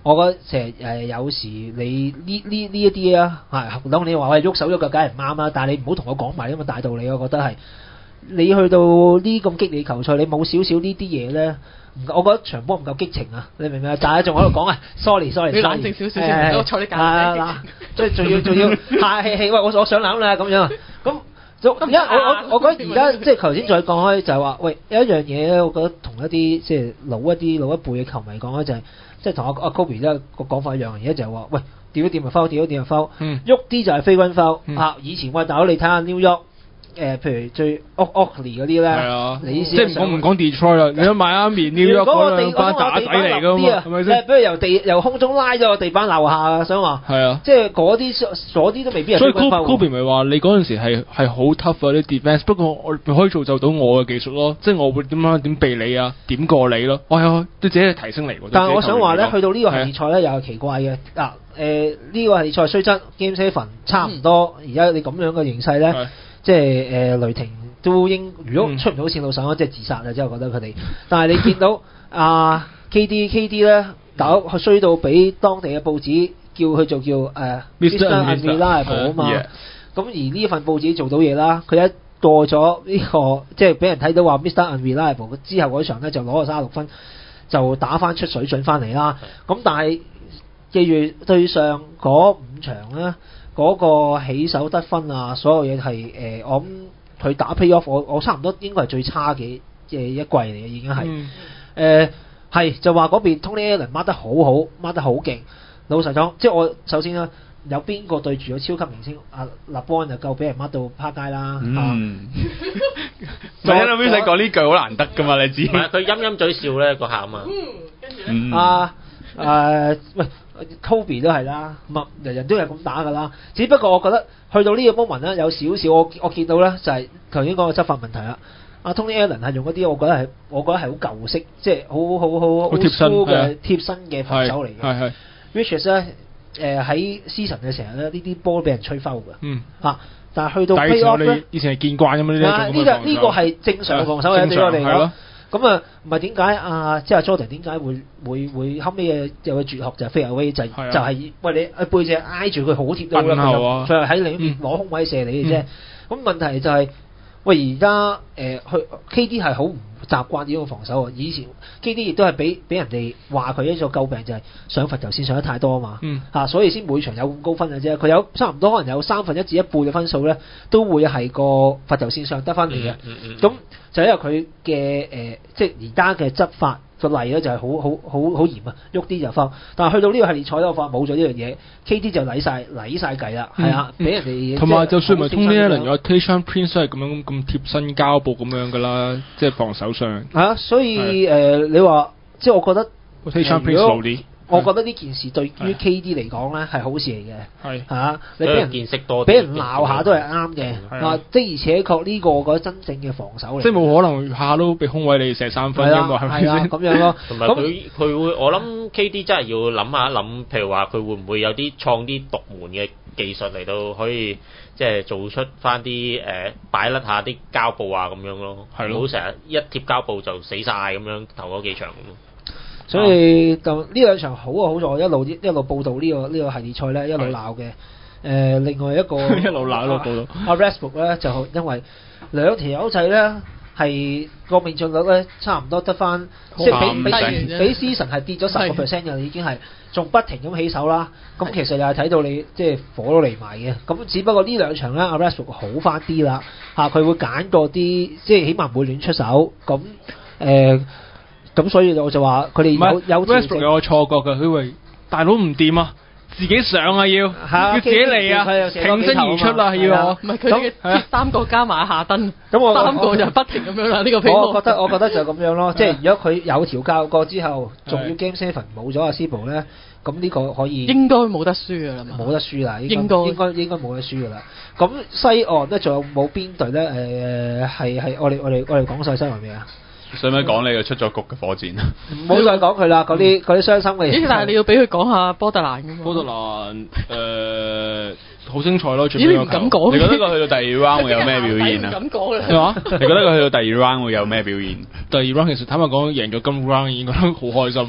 我覺得成日誒有時你呢呢呢一啲啊，係當你話喂喐手喐腳梗係唔啱啦，但係你唔好同我講埋咁嘅大道理，我覺得係你去到呢咁激烈球賽，你冇少少呢啲嘢咧，我覺得場波唔夠激情啊！你明唔明啊？大家仲喺度講啊，sorry sorry， 你冷靜少少先，我坐你隔離。 嗱，即係仲要仲要下氣氣，喂我我想攬啦咁樣，咁而家我我我覺得而家即係頭先再講開就係話，喂有一樣嘢咧，我覺得同一啲即係老一啲老一輩嘅球迷講咧就係、是。即係同阿阿 Kobe 咧個講法一樣，而家就係話，喂，掉一掂就 foul，掉一掂就 foul，喐啲就係非均 foul。啊，以前喂大佬你睇下 New York，誒，譬如最 Oakley 嗰啲咧， 啊、 你即係我唔講 Detroit 啦，你都買啱面 New York 嗰兩班打仔嚟㗎嘛，係咪先？ 比如由地由空中拉咗個地板樓下啊，想話係啊，即係嗰啲嗰啲都未必係。 所以 Kobe 咪話你嗰陣時係係好 tough 嗰啲 defense，不過我可以造就到我嘅技術咯，即係我會點樣點避你啊，點過你咯，我係對自己嘅提升嚟。 但係我想話咧，去到呢個系列賽咧又係奇怪嘅嗱，誒呢個系列賽雖則 Game Seven 差唔多，而家你咁樣嘅形勢咧，即係誒雷霆。都應如果出唔到線路上，即係自殺啊！即係我覺得佢哋。但係你見到啊 K D K D 咧，搞衰到俾當地嘅報紙叫佢做叫誒 Mister Unreliable 啊嘛。咁而呢份報紙做到嘢啦，佢一過咗呢、這個即係俾人睇到話 Mister Unreliable 之後嗰場咧就攞咗三十六分，就打翻出水準翻嚟啦。咁但係記住對上嗰五場咧，嗰、那個起手得分啊，所有嘢係誒我諗。佢打 playoff， 我我差唔多應該係最差嘅嘅一季嚟嘅，已經係誒係就話嗰邊 Tony Allen mark 得好好 mark 得好勁。老實講，即係我首先啦，有邊個對住個超級明星阿立邦就夠俾人 mark 到趴街啦。嗯， 唔係阿 Will 講呢句好難得噶嘛，你知？ 佢陰陰嘴笑咧個下啊嘛。 嗯，啊誒喂 ，Kobe 都係啦，咁啊人人都係咁打噶啦。只不過我覺得去到呢個 moment 咧，有少少我我見到咧就係頭先講嘅執法問題啦。阿 Tony Allen 係用嗰啲我覺得係我覺得係好舊式，即係好好好好貼身嘅貼身嘅防守嚟嘅。係係 Richards 咧誒喺 season 嘅時候咧，呢啲波俾人吹 foul 㗎。嗯。嚇！但係去到 playoff 咧， 以前係見慣咁樣呢啲。 呢個呢個係正常嘅防守嘅對我嚟講。咁啊，唔係點解啊？即係 Jordan 點解會會會後尾嘅有個絕學就係 fade away 就係就係喂你背脊挨住佢好貼到啦，佢就喺你邊攞空位射你嘅啫。咁問題就係喂而家誒去 K D 係好唔習慣呢個防守啊！以前 K D 亦都係俾俾人哋話佢一個詬病就係上罰球線上得太多啊嘛，嗯啊、所以先每場有咁高分嘅啫。佢有差唔多可能有三分一至一半嘅分數咧，都會係個罰球線上得翻嚟嘅。咁、嗯嗯嗯、就因為佢嘅誒，即係而家嘅執法個例咧就係好好好好嚴啊，喐啲就放。但係去到呢個系列賽咧，我發冇咗呢樣嘢 ，K D 就禮晒禮曬計啦，係、嗯、啊，俾人哋同埋就算咪通呢一輪有 Tayshaun Prince 都係咁樣咁貼身膠布咁樣噶啦，即係防守上。係啊， 所以誒、呃，你話即係我覺得 Tayshaun Prince 老啲。 我覺得呢件事對於 K D 嚟講咧係好事嚟嘅，係嚇、啊、你俾人見識多， 俾人鬧下都係啱嘅。啊，的而且確呢個我覺得真正嘅防守嚟， 即係冇可能下下都俾空位你射三分㗎嘛，係咪先？ 咁樣咯。 同埋佢佢會，我諗 K D 真係要諗下一諗，譬如話佢會唔會有啲創啲獨門嘅技術嚟到可以即係做出翻啲誒擺甩下啲膠布啊咁樣咯，唔好成日一貼膠布就死晒咁樣頭嗰幾場咁。 所以就呢兩場好啊好在我一路一路報導呢、這個呢、這個系列賽咧，一路鬧嘅。誒、呃，另外一個一路鬧一路報導。 阿 Westbrook 咧就因為兩條友仔咧係個命中率咧差唔多得翻，即係比比比 season 係跌咗十個 percent 嘅，已經係仲不停咁起手啦。咁其實又係睇到你即係火都嚟埋嘅。咁只不過呢兩場咧，阿 Westbrook 好翻啲啦嚇，佢會揀過啲即係起碼唔會亂出手。咁誒。呃咁所以我就話佢哋有有 Westbrook 有個錯覺㗎，佢話大佬唔掂啊，自己上啊要，要自己嚟啊，挺身而出啦要， 唔係佢哋嘅三個加埋下燈，咁我三個就不停咁樣啦呢個比賽。 我覺得我覺得就咁樣咯，即係如果佢有調教過之後，仲要 Game Seven 冇咗阿 Sibo 咧，咁呢個可以應該冇得輸㗎啦嘛， 冇得輸啦， 應該應該應該冇得輸㗎啦。咁西岸咧仲有冇邊隊咧？誒係係我哋我哋我哋講晒西岸未啊？ 使唔使講你個出咗局嘅火箭啊？ 唔好再講佢啦，嗰啲嗰啲傷心嘅嘢。 但係你要俾佢講下波特蘭㗎嘛？ 波特蘭誒好精彩咯！ 咦？你唔敢講？ 你覺得佢去到第二 round 會有咩表現啊？ 唔敢講啦。 係嘛？ 你覺得佢去到第二 round 會有咩表現？ 第二 round 其實坦白講，贏咗今 round 已經覺得好開心。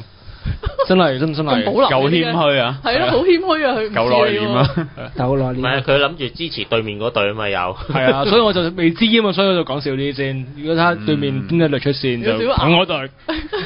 真係真真係夠謙虛啊！ 係咯，好謙虛啊！佢夠內斂啊！ 夠內斂。 唔係佢諗住支持對面嗰隊啊嘛，有係啊，所以我就未知啊嘛，所以我就講少啲先。如果睇下對面邊隊略出線就捧我隊，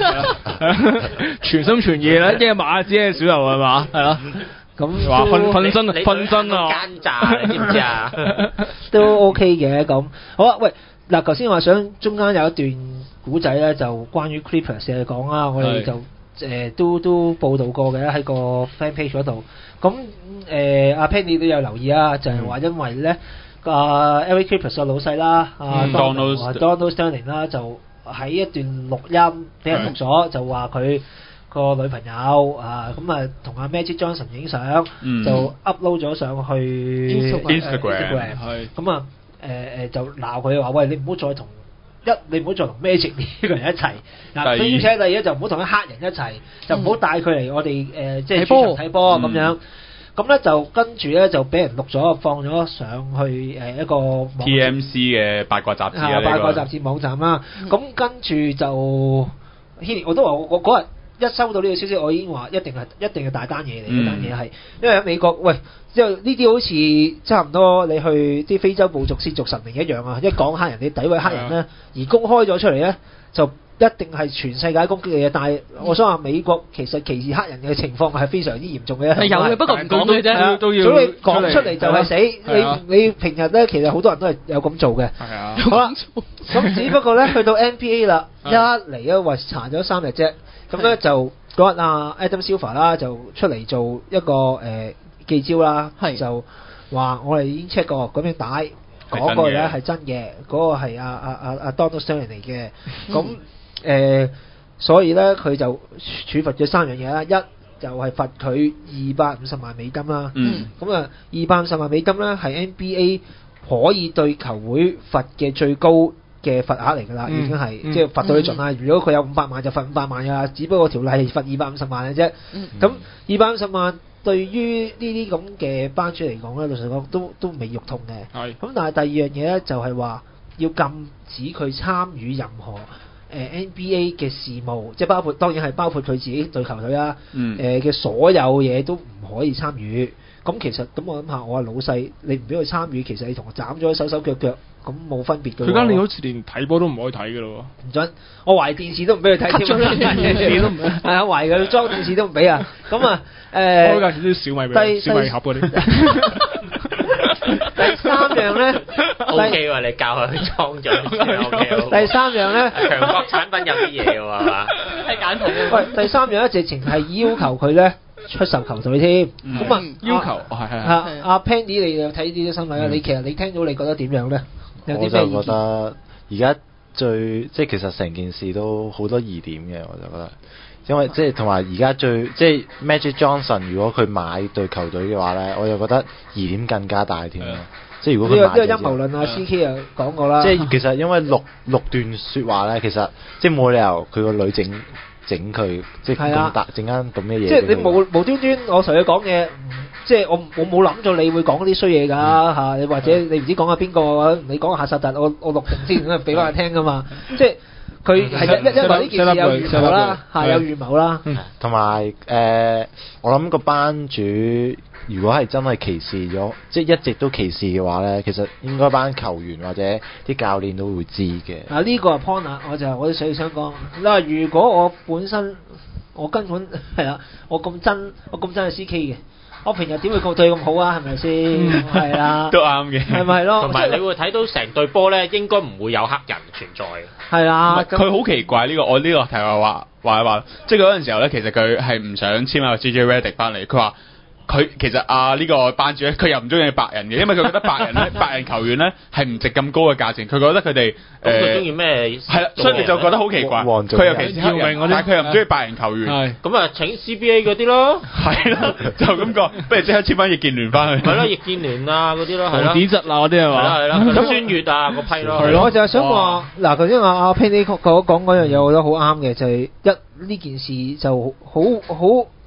全心全意啦，一係馬子一係小牛係嘛，係咯。咁話瞓瞓身瞓身啊！ 奸詐你知唔知啊？ 都 OK 嘅咁。好啊，喂，嗱，頭先話想中間有一段古仔咧，就關於 Clippers 嘅講啊，我哋就誒、呃、都都報導過嘅喺個 fan page 嗰度。咁誒阿 Penny 都有留意啊，就係、是、話因為咧啊 L A Clippers 嘅老細啦，啊 Donald Donald Sterling 啦，就喺一段錄音俾人錄咗，就話佢個女朋友啊，咁啊同阿 Magic Johnson 影相，嗯、就 upload 咗上去 Instagram， 係咁啊誒誒就鬧佢話喂，你唔好再同一你唔好再同 Magic 呢個人一齊嗱，並且第二就唔好同啲黑人一齊，就唔好帶佢嚟我哋誒、呃、即係主場睇波咁樣。咁咧就跟住咧就俾人錄咗放咗上去誒一個 T M C 嘅八卦雜誌啊， 八卦雜誌網站啦。咁、嗯、跟住就我都話我嗰日一收到呢個消息，我已經話一定係一定係大單嘢嚟，嗰單嘢係因為喺美國喂，之後呢啲好似差唔多你去啲非洲部族褻瀆神明一樣啊！一講黑人你詆毀黑人咧，而公開咗出嚟咧就。一定係全世界攻擊嘅嘢，但係我想話美國其實歧視黑人嘅情況係非常之嚴重嘅。係有嘅，不過唔講嘅啫。所以講出嚟就係死。你你平日咧其實好多人都係有咁做嘅。係啊。好啦，咁只不過咧去到 N B A 啦，一嚟咧話查咗三日啫，咁咧就嗰日啊 Adam Silver 啦就出嚟做一個誒記招啦，就話我哋已經 check 過嗰邊帶嗰個咧係真嘅，嗰個係阿阿阿阿 Donald Sterling 嚟嘅，咁。誒、呃，所以咧佢就處罰咗三樣嘢啦，一就係罰佢二百五十萬美金啦。嗯。咁啊，二百五十萬美金咧係 N B A 可以對球會罰嘅最高嘅罰額嚟㗎啦，嗯、已經係、嗯、即係罰到你盡啦。嗯、如果佢有五百萬就罰五百萬㗎啦，只不過條例係罰二百五十萬嘅啫。咁二百五十萬對於呢啲咁嘅班主嚟講咧，老實講都都未肉痛嘅。係。咁但係第二樣嘢咧就係話要禁止佢參與任何。誒、呃、N B A 嘅事務，即係包括當然係包括佢自己對球隊啦，誒嘅、嗯呃、所有嘢都唔可以參與。咁其實咁我諗下，我係老細，你唔俾佢參與，其實你同我斬咗手手腳腳，咁冇分別嘅。佢間你好似連睇波都唔可以睇嘅咯喎。唔準，我懷疑電視都唔俾佢睇添。電視都唔係啊，懷疑佢裝電視都唔俾啊。咁啊誒，我介紹啲小米俾小米盒嗰啲。第三樣咧 ，O K 喎，你教佢裝咗。O K。第三樣咧， 強國產品有啲嘢喎，係嘛？係簡單。 喂，第三樣咧，直情係要求佢咧出售球隊添。咁、嗯、啊，要求係係係。阿 Penny，你又睇呢啲新聞啊？你其實你聽到你覺得點樣咧？有啲咩意見？ 我就覺得而家最即係其實成件事都好多疑點嘅，我就覺得。因為即係同埋而家最即係 Magic Johnson，如果佢買隊球隊嘅話咧，我就覺得疑點更加大添咯。即係如果佢買咗，呢個陰謀論啊 ，C K 又講過啦。即係其實因為六六段説話咧，其實即係冇理由佢個女整整佢，即係咁大整間咁嘅嘢。即係你無無端端我同佢講嘅，即係我我冇諗咗你會講啲衰嘢㗎嚇，你或者你唔知講下邊個，你講下夏薩特，我我錄定先，俾翻佢聽㗎嘛，即係。佢係一因為呢件事有預謀啦，係有預謀啦。 同埋誒，我諗個班主如果係真係歧視咗，即係一直都歧視嘅話咧，其實應該班球員或者啲教練都會知嘅。 啊，呢個係 point 啊，我就我所以想講嗱，如果我本身我根本係啊，我咁憎我咁憎係 C K 嘅。我平日點會對佢咁好啊？係咪先？係啊， 都啱嘅。 係咪咯？ 同埋你會睇到成隊波咧，應該唔會有黑人存在嘅。 係啊， 佢好奇怪呢、這個，我呢個題外話話一話，即係嗰陣時候咧，其實佢係唔想簽阿 J J Redick 翻嚟，佢話。佢其實啊呢、這個班主咧，佢又唔中意白人嘅，因為佢覺得白人咧，白人球員咧係唔值咁高嘅價錢。佢覺得佢哋誒，佢中意咩？係啦，所以你就覺得好奇怪。佢又歧視黑人，但係佢又唔中意白人球員。係咁啊，請 C B A 嗰啲咯。係啦，就咁講，不如即刻簽翻易建聯翻去。係咯，易建聯啊嗰啲咯，係咯。子侄啊嗰啲係嘛？係啦係啦，咁孫悦啊嗰批咯。係咯，我就係想話嗱，頭先阿阿 Penny 講講嗰樣嘢，我覺得好啱嘅，就係、是、一呢件事就好好。好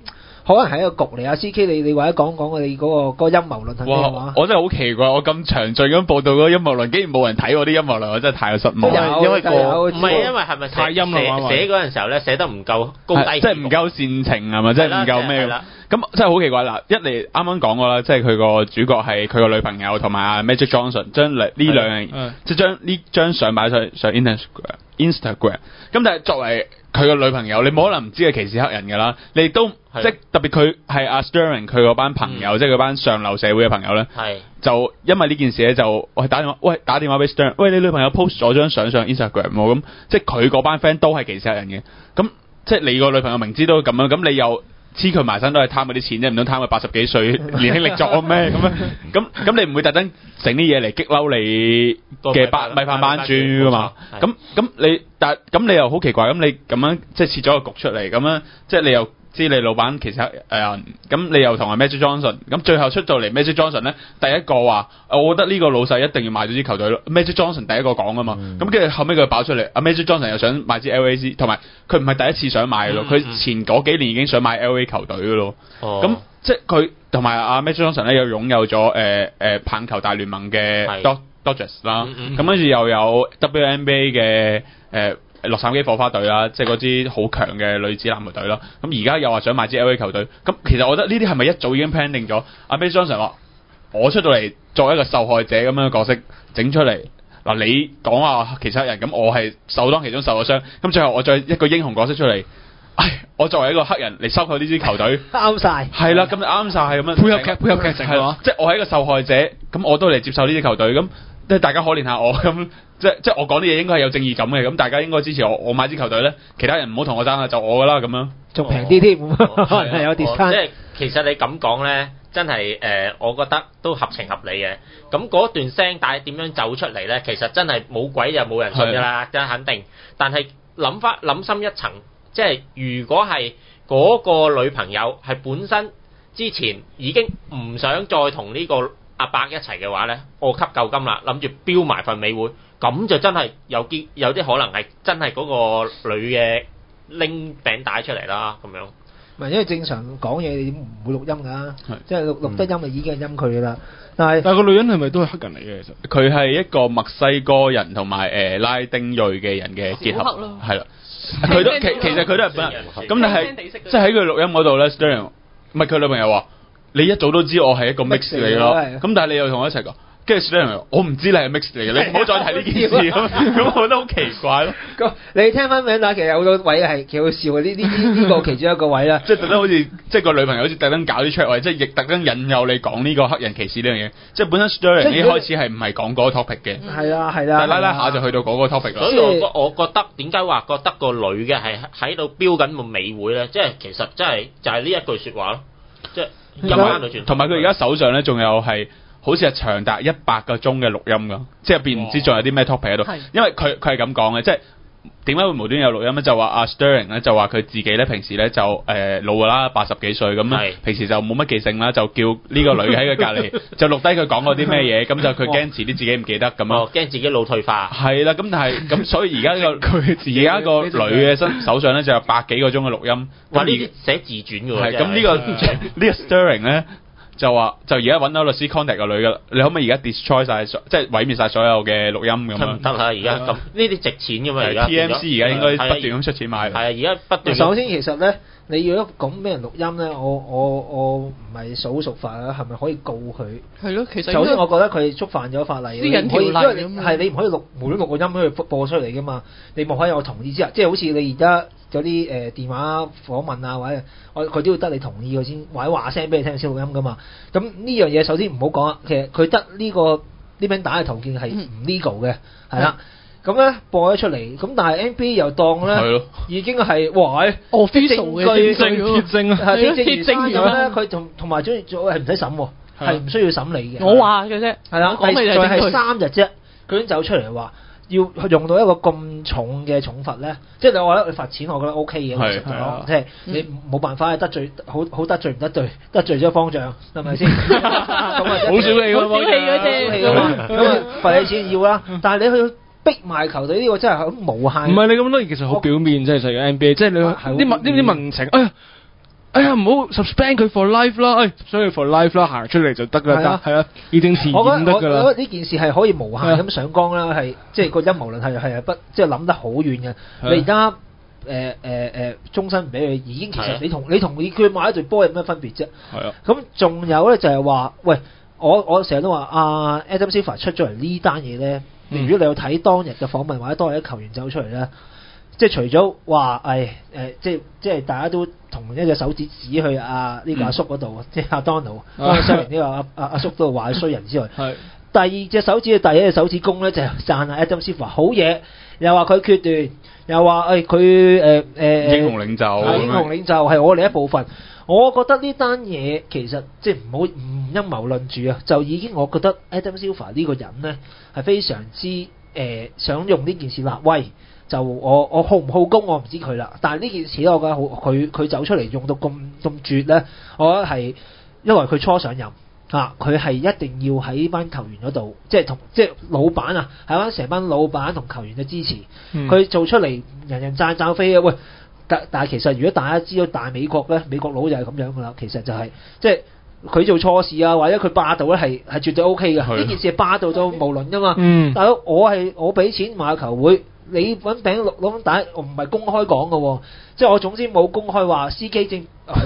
可能係一個局嚟啊。C K 你你或者講講你嗰個嗰個陰謀論係咩話？ 我真係好奇怪，我咁詳盡咁報道嗰個陰謀論，竟然冇人睇我啲陰謀論，我真係太有失望。 有因為個唔係因為係咪太陰啦寫嗰陣時候咧寫得唔夠高低， 即係唔夠煽情係咪？即係唔夠咩？咁真係好奇怪啦！一嚟啱啱講過啦，即係佢個主角係佢個女朋友同埋阿 Magic Johnson 將呢兩樣，即係將呢張相擺上上 Instagram。咁但係作為佢個女朋友，你冇可能唔知係歧視黑人㗎啦。你都即係特別佢係阿 Sterling 佢嗰班朋友，嗯、即係嗰班上流社會嘅朋友咧，就因為呢件事咧，就我打電話，喂打電話俾 Sterling，喂你女朋友 post 咗張相上 Instagram 喎，咁即係佢嗰班 friend 都係歧視黑人嘅。咁即係你個女朋友明知都咁樣，咁你又黐佢埋身都係貪嗰啲錢啫，唔通貪佢八十幾歲年輕力壯咩？咁樣咁咁你唔會特登整啲嘢嚟激嬲你嘅班米飯班豬噶嘛？咁咁你但咁你又好奇怪，咁你咁樣即係設咗個局出嚟，咁樣即係你又知你老闆其實誒，咁、呃、你又同阿 Magic Johnson， 咁最後出到嚟 Magic Johnson 咧，第一個話，我覺得呢個老細一定要買咗支球隊咯。Magic Johnson 第一個講啊嘛，咁跟住後尾佢爆出嚟，阿 Magic Johnson 又想買支 L A C， 同埋佢唔係第一次想買咯，佢、嗯、前嗰幾年已經想買 L A 球隊噶咯。咁、哦、即係佢同埋阿 Magic Johnson 咧，又擁有咗誒誒棒球大聯盟嘅 Dodgers 啦，咁跟住又有 W N B A 嘅誒。呃洛杉磯火花隊啦，即係嗰支好強嘅女子籃球隊啦。咁而家又話想買支 L A 球隊，咁其實我覺得呢啲係咪一早已經 plan 定咗？阿 Magic Johnson 話：我出到嚟作為一個受害者咁樣嘅角色整出嚟，嗱你講話其他人，咁我係首當其衝受咗傷，咁最後我再一個英雄角色出嚟，唉，我作為一個黑人嚟收購呢支球隊， 啱晒， 係啦，咁就啱晒咁樣配合劇配合劇情係嘛？ 即係我係一個受害者，咁我都嚟接受呢支球隊咁。即係大家可憐下我咁，即係即係我講啲嘢應該係有正義感嘅，咁大家應該支持我，我買支球隊咧，其他人唔好同我爭啦，就我噶啦咁樣， 仲平啲添，係有 discount。 即係其實你咁講咧，真係誒、呃，我覺得都合情合理嘅。咁嗰段聲帶點樣走出嚟咧？其實真係冇鬼就冇人信㗎啦，真係肯定。但係諗翻諗深一層，即係如果係嗰個女朋友係本身之前已經唔想再同呢個阿伯一齊嘅話咧，我吸夠金啦，諗住標埋份美會，咁就真係有啲有啲可能係真係嗰個女嘅拎餅帶出嚟啦，咁樣。 唔係因為正常講嘢你唔會錄音㗎，即係錄錄得音就已經係音佢㗎啦。但係但係個女人係咪都係黑人嚟嘅？其實佢係一個墨西哥人同埋誒拉丁裔嘅人嘅結合，係啦。佢都其其實佢都係本人，咁但係即係喺佢錄音嗰度咧 Sterling 唔係佢女朋友話。你一早都知我係一個 mix 嚟咯，咁但係你又同我一齊講，跟住 Sterling 我唔知你係 mix 嚟嘅，你唔好再提呢件事咁，咁我覺得好奇怪咯。 咁你聽翻名打，其實有好多位係幾好笑嘅，呢呢呢個其中一個位啦， 即係特登好似即係個女朋友好似特登搞啲出位，即係亦特登引誘你講呢個黑人歧視呢樣嘢，即係本身 Sterling 一開始係唔係講嗰個 topic 嘅， 係啊係啦， 但係拉拉下就去到嗰個 topic 啦。 所以我我覺得點解話覺得個女嘅係喺度標緊個美會咧？即係其實真係就係呢一句説話咯，即係。 同埋佢而家手上咧，仲有係好似係長達一百個鐘嘅錄音噶，即係入邊唔知仲有啲咩 topic 喺度。因為佢佢係咁講嘅，即係點解會無端有錄音咧？就話阿 Sterling 咧就話佢自己咧平時咧就誒、呃、老噶啦，八十幾歲咁，平時就冇乜記性啦，就叫呢個女喺佢隔離就錄低佢講過啲咩嘢，咁就佢驚遲啲自己唔記得咁樣， 驚自己腦退化。係啦，咁但係咁所以而家呢個佢而家個女嘅身手上咧就有百幾個鐘嘅錄音。 哇！呢啲寫自傳㗎喎。 係咁呢個呢個 Sterling 咧。就話就而家揾到律師 contact 個女噶啦，你可唔可以而家 destroy 晒即係毀滅晒所有嘅錄音咁樣？ 唔得啦，而家咁呢啲值錢噶嘛，而家 T M C 而家應該不斷咁出錢買。 係啊，而家不斷。 首先其實咧，你如果咁俾人錄音咧，我我我唔係數熟法啊，係咪可以告佢？ 係咯，其實首先我覺得佢觸犯咗法例， 私隱條例， 因為你係你唔可以錄每錄個音喺度播出嚟噶嘛，你冇可以有同意之下，即係好似你而家。有啲誒電話訪問啊，或者我佢都要得你同意佢先，或者話聲俾你聽先錄音噶嘛。咁呢樣嘢首先唔好講啊，其實佢得呢個呢餅打嘅途徑係唔 legal 嘅，係啦。咁咧播咗出嚟，咁但係 N B A 又當咧已經係哇誒， 哦證據鐵證鐵證啊，鐵證咁咧，佢同同埋中意做係唔使審，係唔需要審理嘅。 我話嘅啫， 係啦，係就係三日啫，佢已經走出嚟話。要用到一個咁重嘅重罰咧，即係你我覺得你罰錢，我覺得 O K 嘅，實講，即係你冇辦法得罪，好好得罪唔得罪，得罪咗方丈係咪先？咁啊，好小氣喎，好小氣嗰啫。 咁啊，罰你錢要啦，但係你去逼埋球隊呢個真係好無限。 唔係你咁多，其實好表面，即係成個 N B A，即係你啲民呢啲民情，哎呀。 哎呀，唔好 suspend 佢 for life 啦，誒，所以 for life 啦，行出嚟就得㗎啦，係啊，以正辭嚴得㗎啦。 我覺得呢件事係可以無限咁上綱啦，係即係個陰謀論係係不即係諗得好遠嘅。你而家誒誒誒終身唔俾佢，已經其實你同你同佢買一隊波有咩分別啫？係啊。咁仲有咧就係話，喂，我我成日都話阿 Adam Silver 出咗嚟呢單嘢咧，如果你有睇當日嘅訪問或者當日啲球員走出嚟咧。即係除咗話誒誒，即係即係大家都同一隻手指指去阿呢個阿叔嗰度，即係阿 Donald，雖然呢個阿阿阿叔都話佢衰人之外，係第二隻手指嘅第一隻手指公咧就讚阿 Adam Silver 好嘢，又話佢決斷，又話誒佢誒誒英雄領袖， 英雄領袖係我哋一部分。我覺得呢單嘢其實即係唔好唔陰謀論住啊，就已經我覺得 Adam Silver 呢個人咧係非常之誒、呃、想用呢件事立威。就我我好唔好功我唔知佢啦，但係呢件事咧，我覺得好佢佢走出嚟用到咁咁絕咧，我覺得係因為佢初上任啊，佢係一定要喺班球員嗰度，即係同即係老闆啊，係班成班老闆同球員嘅支持，佢、嗯、做出嚟人人讚讚飛啊！喂，但但係其實如果大家知道大美國咧，美國佬就係咁樣噶啦，其實就係、是、即係佢做錯事啊，或者佢霸道咧係係絕對 O K 嘅，呢件事係霸道到無論噶嘛。嗯，大佬我係我俾錢買球會。你揾餅攞攞粉帶，我唔係公開講嘅喎，即係我總之冇公開話 C K 正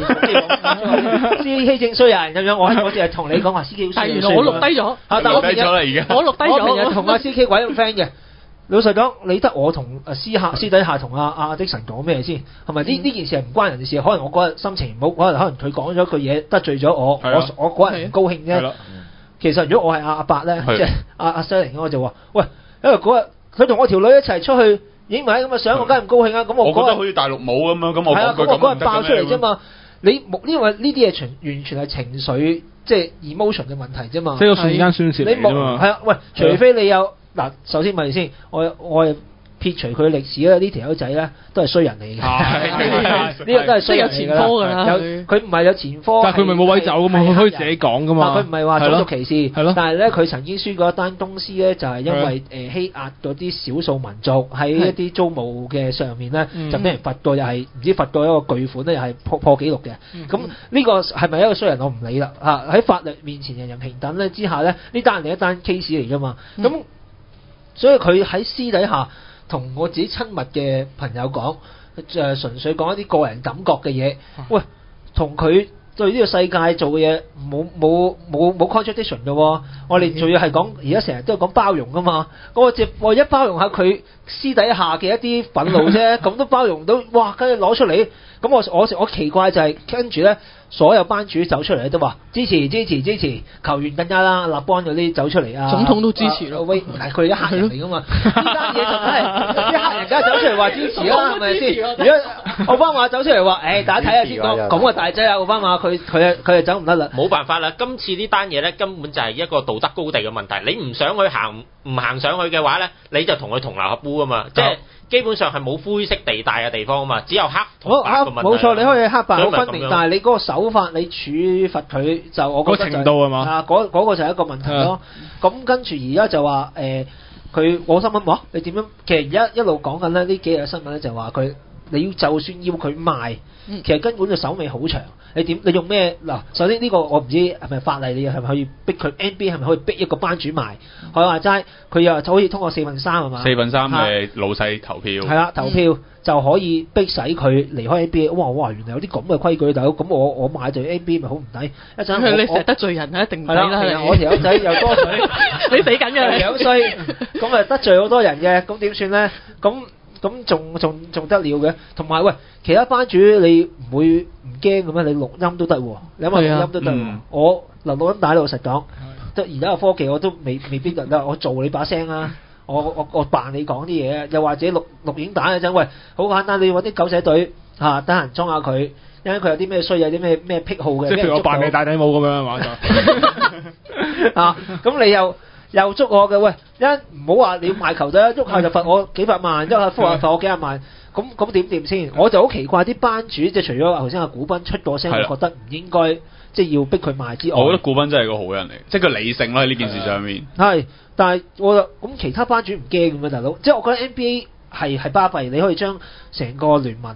，C K 正衰人咁樣，我我淨係同你講話 C K 衰人。但係原來我錄低咗，但係我錄低咗啦而家。我錄低咗，我平日同阿 C K 鬼咁 friend 嘅。老實講，你得我同誒私下私底下同阿阿的神講咩先？係咪呢呢件事係唔關人哋事？可能我嗰日心情唔好，可能可能佢講咗句嘢得罪咗我，我我嗰日唔高興啫。其實如果我係阿阿伯咧，即係阿阿 Sir 我就話：喂，因為嗰日。佢同我條女一齊出去影埋咁嘅相，我梗係唔高興啊！咁我我覺得好似大陸舞咁樣，咁我講句咁嗰日爆出嚟啫嘛！你因為呢啲嘢全完全係情緒，即係 emotion 嘅問題啫嘛。 即係個瞬間宣泄嚟啫嘛。 係啊，喂，除非你有嗱，首先問你先，我我撇除佢歷史咧，呢條友仔咧都係衰人嚟嘅。呢個都係衰人嚟㗎啦。有佢唔係有前科， 但係佢咪冇位走㗎嘛？佢可以自己講㗎嘛。 但佢唔係話種族歧視。係咯。但係咧，佢曾經輸過一單公司咧，就係因為誒欺壓嗰啲少數民族喺一啲租務嘅上面咧，就俾人罰過，又係唔知罰過一個巨款咧，又係破破紀錄嘅。咁呢個係咪一個衰人？我唔理啦。嚇喺法律面前人人平等咧之下咧，呢單係一單 case 嚟㗎嘛。咁所以佢喺私底下。同我自己親密嘅朋友講，誒、呃、純粹講一啲個人感覺嘅嘢。喂，同佢對呢個世界做嘅嘢冇冇冇冇 contradiction 嘅喎。我哋仲要係講，而家成日都係講包容噶嘛。咁我只我一包容下佢私底下嘅一啲憤怒啫，咁都包容到，哇！跟住攞出嚟，咁我我我奇怪就係、是、跟住咧，所有班主走出嚟都話支持支持支持，球員更加啦，立邦嗰啲走出嚟啊， 總統都支持咯。 威，但係佢哋一黑人嚟噶嘛，呢單嘢就梗係啲黑人家走出嚟話支持啦，係咪先？如果奧巴馬走出嚟話，誒、欸、大家睇下先講，咁啊大仔啊奧巴馬，佢佢佢就走唔得啦。 冇辦法啦，今次呢單嘢咧根本就係一個道德高地嘅問題。你唔想去行唔行上去嘅話咧，你就同佢同流合污噶嘛，即係。基本上係冇灰色地帶嘅地方啊嘛，只有黑同白嘅問題。冇錯， 你可以黑白好分明，但係你嗰個手法，你處罰佢就我覺得就係、 程度係嘛啊，嗰、嗰個就係一個問題咯。咁跟住而家就話誒，佢、呃、我心諗話你點樣？其實而家一路講緊咧，呢幾日新聞咧就話佢，你要就算要佢賣，其實根本就手尾好長。你點？你用咩嗱？首先呢個我唔知係咪法例，你係咪可以逼佢 N B A 係咪可以逼一個班主賣？佢話齋，佢又就可以通過四分三係嘛？ 四分三嘅老細投票。係啦，投票、嗯、就可以逼使佢離開 N B A。哇哇！原來有啲咁嘅規矩，大佬咁我我買對 N B A 咪好唔抵？一陣你成日得罪人啊，一定唔抵啦。 係啦，我條友仔又多水， 你死緊嘅條友衰，咁啊得罪好多人嘅，咁點算咧？咁咁仲仲仲得了嘅？同埋喂，其他班主你唔會唔驚嘅咩？你錄音都得喎，你諗下錄音都得喎。我嗱錄音帶老實講，得而家嘅科技我都未未必得，我做你把聲啊，我我我扮你講啲嘢，又或者錄錄影帶嘅啫。喂，好簡單，你揾啲狗仔隊嚇，得閒裝下佢，因為佢有啲咩衰，有啲咩咩癖好嘅。 即係譬如我扮你戴頂帽咁樣啊嘛就。 啊，咁你又？又捉我嘅喂，一唔好話你要賣球隊，喐下就罰我幾百萬，喐下罰下罰我幾廿萬，咁咁點掂先？我就好奇怪啲班主，即係除咗頭先阿古斌出過聲，我覺得唔應該即係要逼佢賣之外， 我覺得古斌真係個好人嚟，即係佢理性咯喺呢件事上面。 係，但係我咁其他班主唔驚咁啊，大佬，即係我覺得 N B A 係係巴閉，你可以將成個聯盟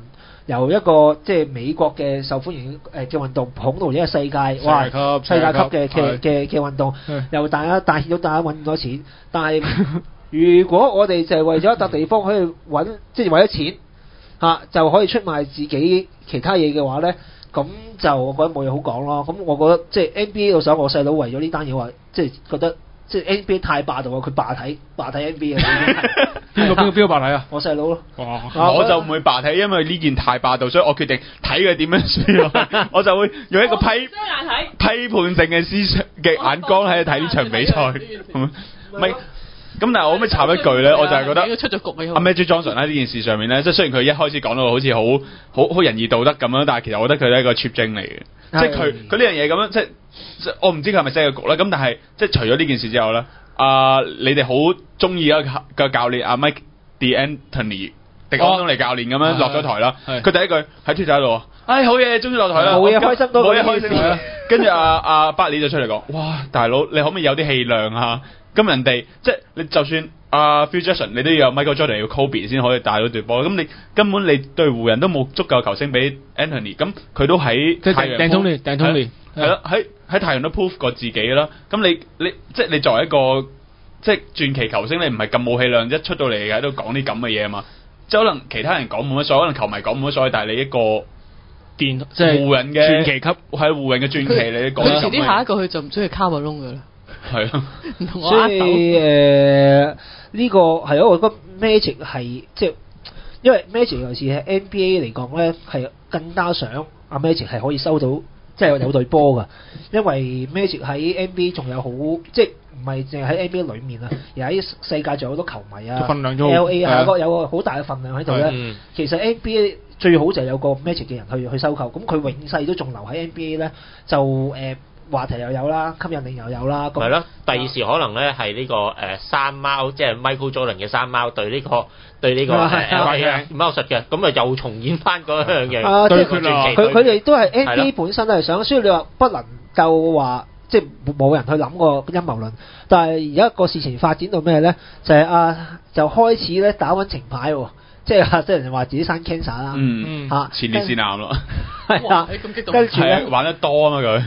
由一個即係美國嘅受歡迎誒嘅運動捧到一個世界，哇！世界級嘅嘅嘅嘅運動，又大家帶起到大家揾咁多錢，但係如果我哋就係為咗一笪地方可以揾，即係為咗錢嚇、啊、就可以出賣自己其他嘢嘅話咧，咁就我覺得冇嘢好講咯。咁我覺得即係 N B A 到時候，我細佬為咗呢單嘢話，即係覺得。即係 N B A 太霸道啊！佢霸睇霸睇 N B A 啊！ 邊個邊個邊個霸睇啊？ 我細佬咯。 哇！我就唔會霸睇，因為呢件太霸道，所以我決定睇佢點樣輸咯。我就會用一個批批判性嘅思想嘅眼光喺度睇呢場比賽。唔係。咁但係我可唔可以插一句咧？我就係覺得出咗局阿 Magic Johnson 喺呢件事上面咧，即係雖然佢一開始講到好似好好好仁義道德咁樣，但係其實我覺得佢係一個 cheap 精嚟嘅。即係佢佢呢樣嘢咁樣，即係我唔知佢係咪 set 個局啦。咁但係即係除咗呢件事之後咧，啊你哋好中意啊個教練阿 Mike D'Antoni 迪安東尼教練咁樣落咗台啦。佢第一句喺 Twitter 度，唉好嘢，終於落台啦， 冇嘢開心到冇嘢開心。跟住阿阿巴里就出嚟講，哇大佬你可唔可以有啲氣量啊？咁人哋即係你就算阿 Phil Jackson 你都要有 Michael Jordan 要 Kobe 先可以帶到隊波，咁你根本你對湖人都冇足夠球星俾 Anthony， 咁佢都喺即係掟通年掟通年係啦，喺喺太陽都 prove 過自己啦。咁你你即係你作為一個即係傳奇球星，你唔係咁冇氣量，一出到嚟喺度講啲咁嘅嘢啊嘛。即係可能其他人講冇乜所謂，可能球迷講冇乜所謂，但係你一個電即係湖人嘅傳奇級係湖人嘅傳奇，你講佢遲啲下一個佢就唔中意卡馬窿噶啦。 係啊， 唔同我握手。 所以誒呢個係咯，我覺得 Magic 係即係因為 Magic 尤其是喺 N B A 嚟講咧，係更加想阿 Magic 係可以收到即係有隊波㗎，因為 Magic 喺 N B A 仲有好即係唔係淨係喺 N B A 裡面啊，而喺世界仲有好多球迷啊，L A 啊，有個好大嘅份量喺度咧。其實 N B A 最好就係有個 Magic 嘅人去去收購，咁佢永世都仲留喺 N B A 咧，就誒。呃話題又有啦，吸引力又有啦。 係咯，第二時可能咧係呢個誒山貓，即係 Michael Jordan 嘅山貓對呢個對呢個誒貓術嘅，咁啊又重演翻嗰樣嘢。 啊，即係佢佢哋都係 N B A 本身都係想，所以你話不能夠話即係冇人去諗過陰謀論。但係而家個事情發展到咩咧？就係啊，就開始咧打緊情牌喎。即係即係人話自己生 cancer 啦， 嗯嚇前列腺癌咯， 係啊，跟住咧玩得多啊嘛佢，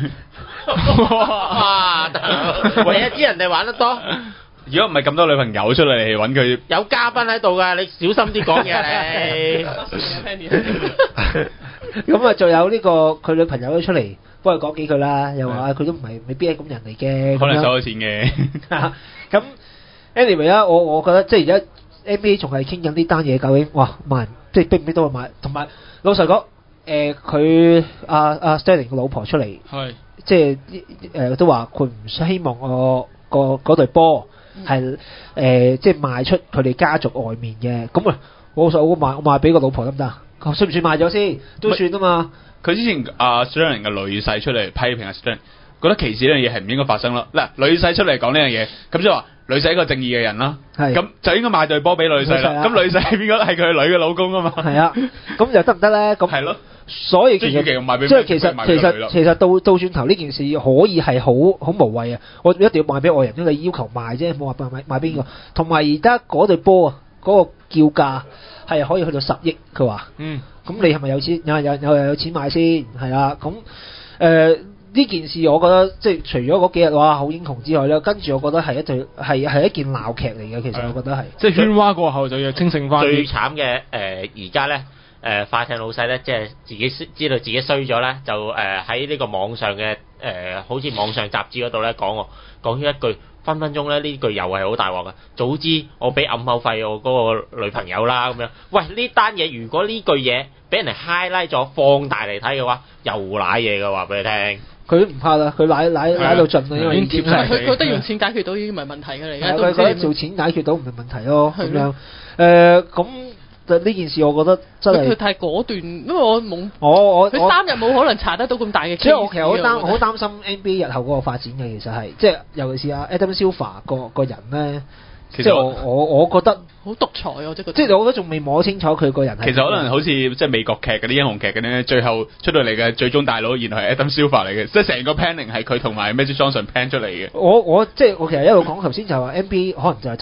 哇！唯一知人哋玩得多， 如果唔係咁多女朋友出嚟揾佢， 有嘉賓喺度㗎，你小心啲講嘢你。 咁啊，仲有呢個佢女朋友都出嚟幫佢講幾句啦，又話佢都唔係未必係咁人嚟嘅， 可能收咗錢嘅。 咁 anyway 啦，我我覺得即係而家。N B A 仲係傾緊呢單嘢，究竟哇賣即係逼唔逼到去買？同埋老實講，誒佢阿阿 Sterling 個老婆出嚟， 係即係誒、呃、都話佢唔希望我個嗰隊波係誒即係賣出佢哋家族外面嘅。咁啊，我想我賣我賣俾個老婆得唔得？算唔算賣咗先？都算啊嘛。 佢之前阿 Sterling 嘅女婿出嚟批評阿 Sterling，覺得歧視呢樣嘢係唔應該發生咯。嗱，女婿出嚟講呢樣嘢，咁即係話。女仔一個正義嘅人啦，咁就應該賣隊波俾女婿啦。咁女婿係邊個？係佢女嘅老公啊嘛。係啊，咁又得唔得咧？咁係咯。所以其實即係其實其實其實到到轉頭呢件事可以係好好無謂啊！我一定要賣俾外人，因為你要求賣啫，冇話賣賣邊個。同埋而家嗰隊波啊，嗰個叫價係可以去到十億，佢話。嗯。咁你係咪有錢？有有有有錢買先？係啊。咁誒。呢件事我覺得即係除咗嗰幾日哇好英雄之外咧，跟住我覺得係一對係係一件鬧劇嚟嘅。其實我覺得係即係喧嘩過後就要清醒翻。 最慘嘅誒而家咧誒快艇老細咧，即係自己知道自己衰咗咧，就誒喺呢個網上嘅誒、呃、好似網上雜誌嗰度咧講喎，講咗一句分分鐘咧呢句又係好大鑊嘅。早知我俾暗口費我嗰個女朋友啦咁樣。喂，呢單嘢如果呢句嘢俾人哋 highlight 咗放大嚟睇嘅話，又賴嘢嘅話俾你聽。 佢唔怕啦，佢奶奶奶到盡啦，因為已經佢覺得用錢解決到已經唔係問題嘅嚟嘅， 佢覺得做錢解決到唔係問題咯，咁樣誒咁呢件事我覺得真係佢太果斷，因為我冇我我佢三日冇可能查得到咁大嘅。 所以我其實好擔好擔心 N B A 日後嗰個發展嘅，其實係即係尤其是阿 Adam Silver 個個人咧。即係我我我覺得好獨裁啊！即係即係我覺得仲未摸清楚佢個人係。 其實可能好似即係美國劇嗰啲英雄劇嘅咧，最後出到嚟嘅最終大佬，原來係 Adam Silver 嚟嘅，即係成個 planning 係佢同埋 Magic Johnson plan 出嚟嘅。 我我即係我其實一路講頭先就係話 N B A 可能就係同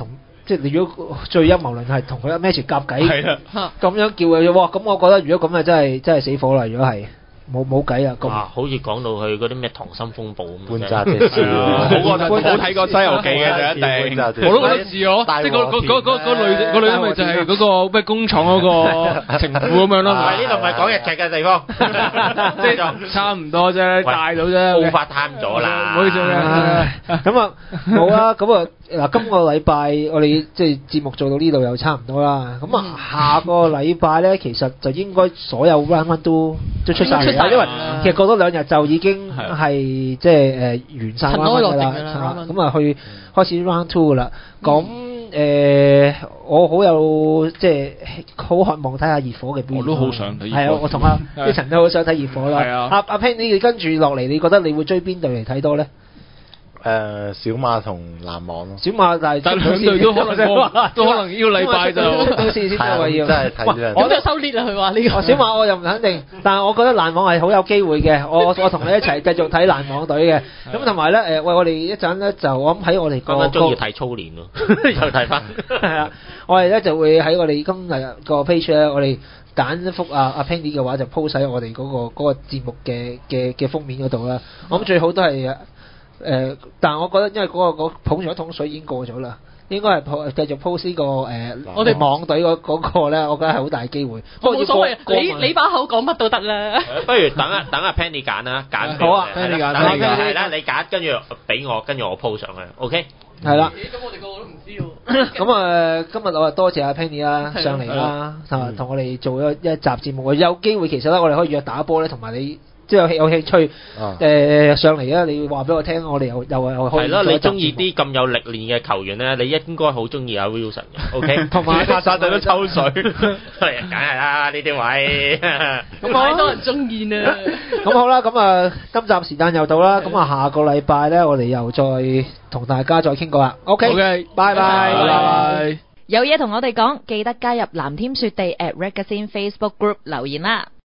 即係你如果最陰謀論係同佢一 match 夾計， 係啦， 咁樣叫佢哇，咁我覺得如果咁啊真係真係死火啦！如果係冇冇計啊！咁哇，好似講到去嗰啲咩溏心風暴咁， 半澤直樹， 好過冇睇過《西遊記》嘅就一定。 我都覺得似我，即係嗰嗰嗰嗰嗰類嗰類咪就係嗰個咩工廠嗰個情婦咁樣咯。 唔係呢度唔係講日劇嘅地方， 即係差唔多啫，大到啫。 冇法貪咗啦， 唔好意思啊。 咁啊冇啦，咁啊嗱，今個禮拜我哋即係節目做到呢度又差唔多啦。咁啊下個禮拜咧，其實就應該所有 round one 都都出曬嚟，因為其實過多兩日就已經係即係誒完曬 round one 㗎啦。咁啊去開始 round two 㗎啦。咁誒我好有即係好渴望睇下熱火嘅表現。 我都好想睇熱火。 係啊，我同阿一陳都好想睇熱火啦。 係啊。 阿阿 Pen，你跟住落嚟，你覺得你會追邊隊嚟睇多咧？ 誒、呃、小馬同籃網咯， 小馬但係但兩隊都可能都可能呢個禮拜就到時先再要。 真係睇呢我都收列啦，佢話呢個。 小馬我又唔肯定，但係我覺得籃網係好有機會嘅。我我同你一齊繼續睇籃網隊嘅。咁同埋咧誒，喂我哋一陣咧就我諗喺我哋個啱啱中意睇操練咯，又睇翻。 係啊，我哋咧就會喺我哋今日個 page 咧，我哋揀一幅啊阿 Penny 嘅話就 post 喺我哋嗰個嗰個節目嘅嘅嘅封面嗰度啦。我諗最好都係。誒、呃，但係我覺得因為嗰、那個嗰捧住一桶水已經過咗啦，應該係繼續 post 呢個誒，呃、我哋網隊嗰嗰個咧，我覺得係好大機會。不過冇所謂，你你把口講乜都得啦。 不如等啊等阿 Penny 揀啦，揀好啊 ，Penny 揀，係啦，你揀，跟住俾我，跟住我 post 上去 ，OK？ 係啦。 咁我哋個個都唔知喎。 咁啊，今日我多謝阿 Penny 啦，上嚟啦，同同我哋做咗一集節目。有機會其實咧，我哋可以約打波咧，同埋你。即係有興趣誒、啊呃、上嚟啊！你話俾我聽，我哋又又又開。係咯， 你中意啲咁有歷練嘅球員咧，你應該好中意阿 Wilson 嘅。OK， 同埋發曬隊都抽水，係梗係啦呢啲位。 咁太多人中意啦。 咁好啦，咁啊，今集時間又到啦，咁啊，下個禮拜咧，我哋又再同大家再傾過啦。OK，拜拜，拜拜。 有嘢同我哋講，記得加入藍天雪地 at Ragazine Facebook Group 留言啦。